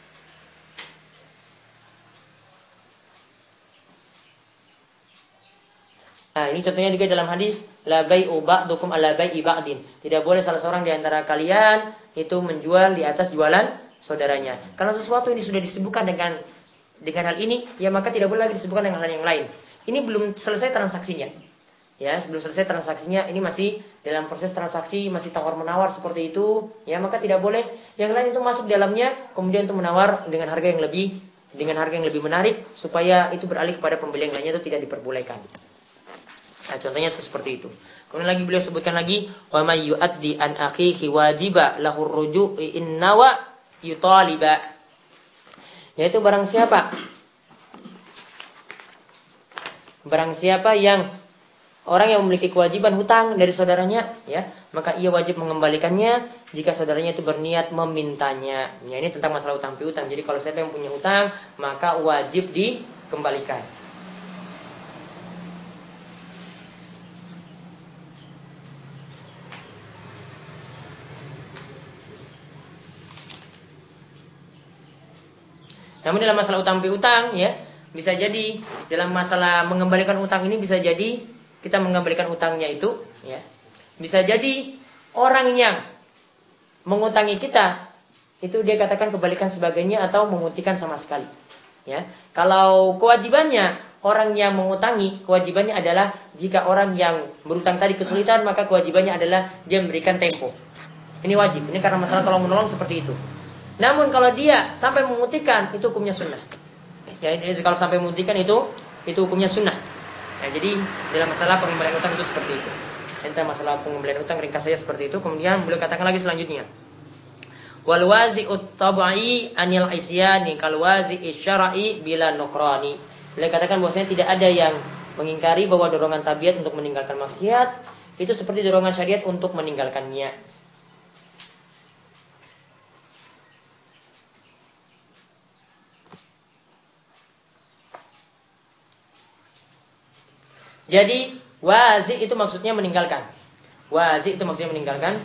Nah, ini contohnya juga dalam hadis la bai'u ba'dukum ala bai'i ba'din. Tidak boleh salah seorang di antara kalian itu menjual di atas jualan saudaranya. Karena sesuatu ini sudah disebutkan dengan dengan hal ini, ya maka tidak boleh lagi disebutkan dengan hal yang lain. Ini belum selesai transaksinya. Ya, sebelum selesai transaksinya, ini masih dalam proses transaksi, masih tawar-menawar seperti itu, ya maka tidak boleh yang lain itu masuk dalamnya kemudian untuk menawar dengan harga yang lebih dengan harga yang lebih menarik supaya itu beralih kepada pembeli yang lainnya, itu tidak diperbolehkan. Nah, contohnya itu seperti itu. Kemudian lagi beliau sebutkan lagi, wa may yu'addi an akhihi wajiba lahu ruju'u in nawa yutaliba. Yaitu barang siapa? Barang siapa yang orang yang memiliki kewajiban hutang dari saudaranya, ya, maka ia wajib mengembalikannya jika saudaranya itu berniat memintanya. Ya, ini tentang masalah hutang piutang. Jadi kalau siapa yang punya hutang, maka wajib dikembalikan. Namun dalam masalah utang piutang, ya, bisa jadi dalam masalah mengembalikan utang ini bisa jadi kita mengembalikan utangnya itu, ya, bisa jadi orang yang mengutangi kita itu dia katakan kebalikan sebagainya atau memutihkan sama sekali. Ya, kalau kewajibannya orang yang mengutangi, kewajibannya adalah jika orang yang berutang tadi kesulitan, maka kewajibannya adalah dia memberikan tempo. Ini wajib. Ini karena masalah tolong menolong seperti itu. Namun kalau dia sampai memutihkan, itu hukumnya sunnah. Ya, kalau sampai memutihkan itu, itu hukumnya sunnah. Nah, jadi dalam masalah pengembalian utang itu seperti itu. Tentang masalah pengembalian utang ringkas saja seperti itu. Kemudian beliau katakan lagi selanjutnya, wal wazi'ut tab'i anil isyani kal wazi'i syar'i bila nukrani. Beliau katakan bahwasanya tidak ada yang mengingkari bahwa dorongan tabiat untuk meninggalkan maksiat itu seperti dorongan syariat untuk meninggalkannya. Jadi wazi itu maksudnya meninggalkan. Wazi itu maksudnya meninggalkan.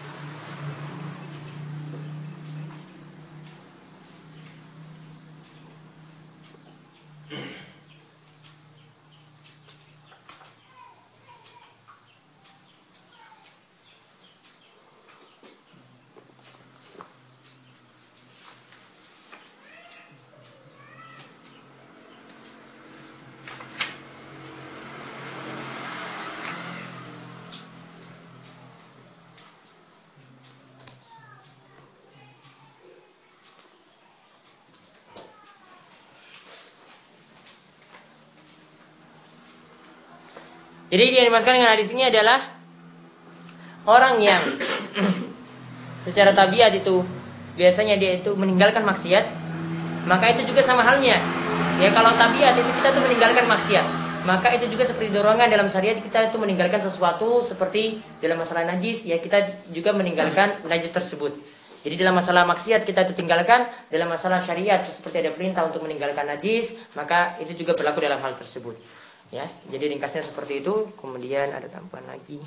Jadi yang dimaksudkan dengan hadis ini adalah orang yang secara tabiat itu biasanya dia itu meninggalkan maksiat, maka itu juga sama halnya. Ya, kalau tabiat itu kita tuh meninggalkan maksiat. maka itu juga seperti dorongan dalam syariat kita itu meninggalkan sesuatu seperti dalam masalah najis ya kita juga meninggalkan najis tersebut. Jadi dalam masalah maksiat kita itu tinggalkan, dalam masalah syariat seperti ada perintah untuk meninggalkan najis, maka itu juga berlaku dalam hal tersebut. Ya, jadi ringkasnya seperti itu. Kemudian ada tambahan lagi.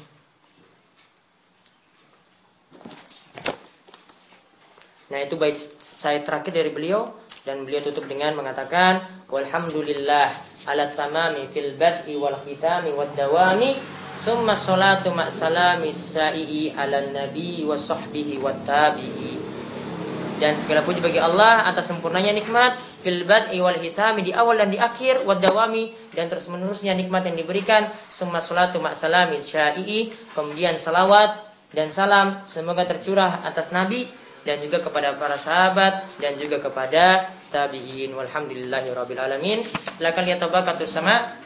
Nah, itu bait saya terakhir dari beliau dan beliau tutup dengan mengatakan walhamdulillah ala tamami fil bad'i wal khitami wad dawami summa salatu ma salami sa'i ala nabi wa sahbihi wat tabi'i. Dan segala puji bagi Allah atas sempurnanya nikmat fil bad'i wal hitami, di awal dan di akhir, wad dawami, dan terus menerusnya nikmat yang diberikan. Summa salatu ma salami sa'i, kemudian salawat dan salam semoga tercurah atas nabi dan juga kepada para sahabat dan juga kepada tabi'in. Walhamdulillahirabbil alamin. Silakan lihat tabaqatus sama.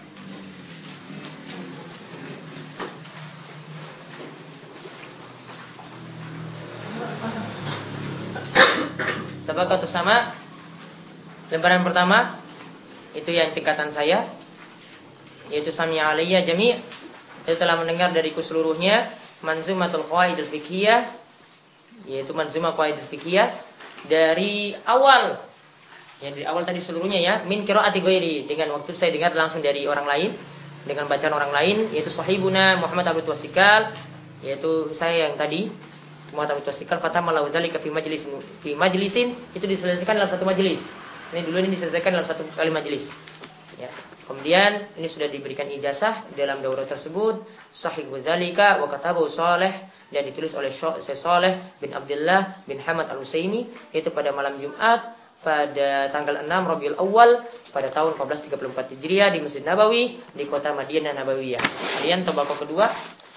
Tabaqatus sama lembaran pertama itu yang tingkatan saya, yaitu Sami'a alayya jami', itu telah mendengar dariku seluruhnya Manzumatul Qawaidul Fiqhiyah, yaitu Manzumah Qawaidul Fiqhiyah dari awal, yang dari awal tadi seluruhnya ya, min qiraati ghairi, dengan waktu saya dengar langsung dari orang lain, dengan bacaan orang lain, yaitu sahibuna Muhammad Abdul Wasikal, yaitu saya yang tadi Muhammad Abdul Wasikal, fatama lahu zalika fi majlisin fi majlisin, itu diselesaikan dalam satu majelis. Ini dulu ini diselesaikan dalam satu kali majelis. Ya. Kemudian ini sudah diberikan ijazah dalam daurah tersebut, sahih zalika wa katabahu Saleh, dan ditulis oleh Syekh Saleh bin Abdullah bin Hamad Al-Utsaimin, yaitu pada malam Jumat pada tanggal enam Rabiul Awal pada tahun empat belas tiga puluh empat Hijriah di Masjid Nabawi di kota Madinah Nabawiyah. Kemudian tabaqah kedua,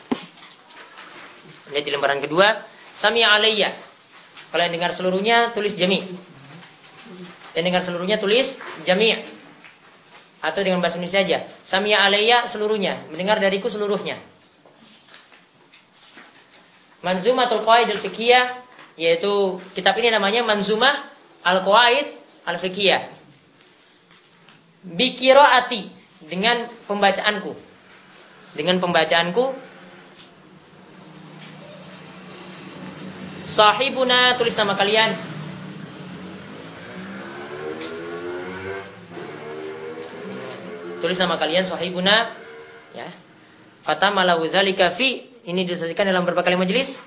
lihat di lembaran kedua, Sami'a alayya. Kalau yang dengar seluruhnya tulis jami'. Dan dengar seluruhnya tulis jami'. Atau dengan bahasa Indonesia saja, Sami'a alayya seluruhnya, mendengar dariku seluruhnya. Manzumatul Qawaidul Fiqhiyah, yaitu kitab ini namanya Manzumah Al-Qawaid Al-Fiqhiyah. Bi qiraati, dengan pembacaanku. Dengan pembacaanku. Sahibuna, tulis nama kalian. Tulis nama kalian sahibuna, ya. Fatama lahu zalika fi, ini disajikan dalam berapa kali majelis?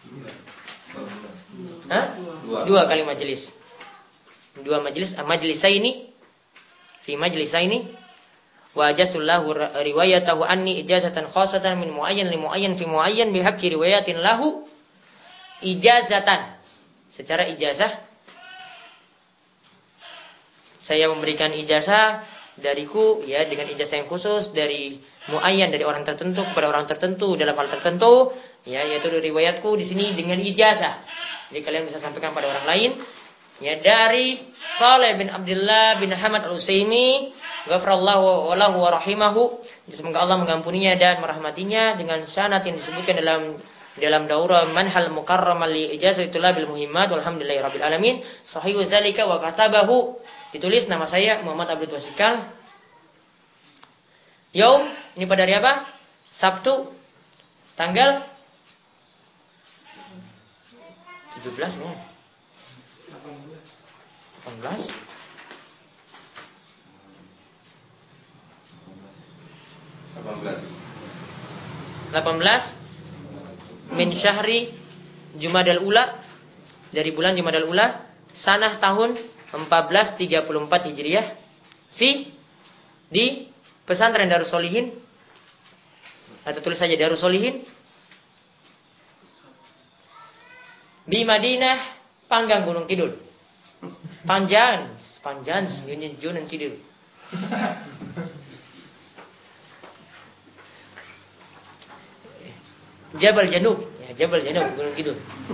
Hah? Dua. Dua kali majelis. Dua majelis, majlisaini fi majlisaini wa ajastullahu riwayatahu anni ijazatan khassatan min muayyan li muayyan fi muayyan bi haqqi riwayatin lahu ijazatan. Secara ijazah saya memberikan ijazah dariku, ya, dengan ijazah yang khusus dari muayyan, dari orang tertentu kepada orang tertentu dalam hal tertentu, ya, yaitu riwayatku di sini dengan ijazah. Jadi kalian bisa sampaikan pada orang lain, ya, dari Saleh bin Abdullah bin Hamad Al-Utsaimin, ghafarallahu lahu wa rahimahu, semoga Allah mengampuninya dan merahmatinya, dengan syanat yang disebutkan dalam dalam daurah Manhal Mukarram li Ijazatul Bil Muhimmat, walhamdulillahirabbil alamin. Sahihu zalika wa katabahu, ditulis nama saya Muhammad Abdul Wasikal. Yaum, ini pada hari apa? Sabtu, tanggal tujuh belas ya. delapan belas. delapan belas min syahri Jumadal Ula, dari bulan Jumadal Ula, sanah tahun empat belas tiga puluh empat Hijriah, fi, di pesantren Darus Solihin, atau tulis saja Darus Solihin, di Madinah, Panggang Gunung Kidul. Panjang, panjang, Gunung Gunung Kidul. Jabal Janub, ya, Jabal Janub, Gunung Kidul.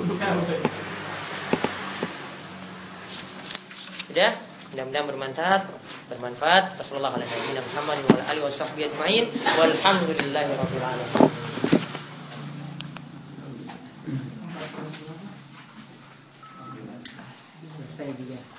Sudah, mudah-mudahan bermanfaat, bermanfaat. Wassallallahu ala nabiyyina Muhammad wa ala alihi washabbihi ajmain. Walhamdulillahirabbil alamin. Selesai dia.